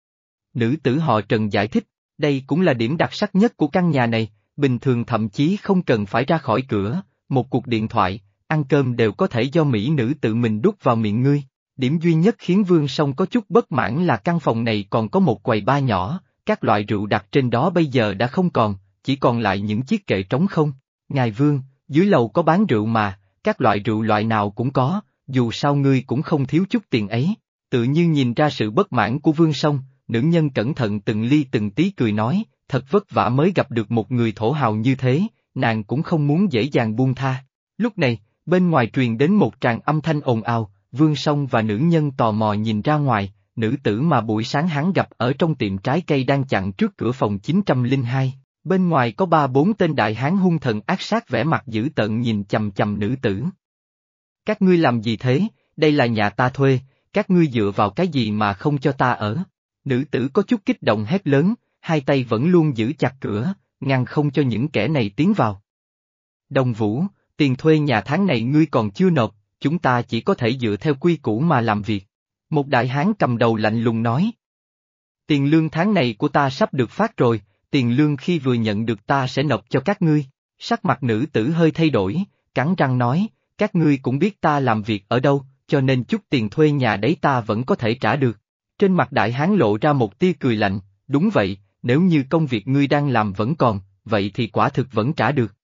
Nữ tử họ Trần giải thích, đây cũng là điểm đặc sắc nhất của căn nhà này, bình thường thậm chí không cần phải ra khỏi cửa, một cuộc điện thoại, ăn cơm đều có thể do mỹ nữ tự mình đút vào miệng ngươi. Điểm duy nhất khiến Vương Song có chút bất mãn là căn phòng này còn có một quầy bar nhỏ, các loại rượu đặt trên đó bây giờ đã không còn, chỉ còn lại những chiếc kệ trống không. Ngài Vương, dưới lầu có bán rượu mà, các loại rượu loại nào cũng có, dù sao ngươi cũng không thiếu chút tiền ấy. Tự như nhìn ra sự bất mãn của Vương Song, nữ nhân cẩn thận từng ly từng tí cười nói, thật vất vả mới gặp được một người thổ hào như thế, nàng cũng không muốn dễ dàng buông tha. Lúc này, bên ngoài truyền đến một tràng âm thanh ồn ào, Vương Song và nữ nhân tò mò nhìn ra ngoài, nữ tử mà buổi sáng hắn gặp ở trong tiệm trái cây đang chặn trước cửa phòng chín không hai, bên ngoài có ba bốn tên đại hán hung thần ác sát vẻ mặt dữ tợn nhìn chằm chằm nữ tử. Các ngươi làm gì thế, đây là nhà ta thuê, các ngươi dựa vào cái gì mà không cho ta ở? Nữ tử có chút kích động hét lớn, hai tay vẫn luôn giữ chặt cửa, ngăn không cho những kẻ này tiến vào. Đồng Vũ, tiền thuê nhà tháng này ngươi còn chưa nộp, chúng ta chỉ có thể dựa theo quy củ mà làm việc. Một đại hán cầm đầu lạnh lùng nói. Tiền lương tháng này của ta sắp được phát rồi, tiền lương khi vừa nhận được ta sẽ nộp cho các ngươi. Sắc mặt nữ tử hơi thay đổi, cắn răng nói, các ngươi cũng biết ta làm việc ở đâu, cho nên chút tiền thuê nhà đấy ta vẫn có thể trả được. Trên mặt đại hán lộ ra một tia cười lạnh, đúng vậy, nếu như công việc ngươi đang làm vẫn còn, vậy thì quả thực vẫn trả được.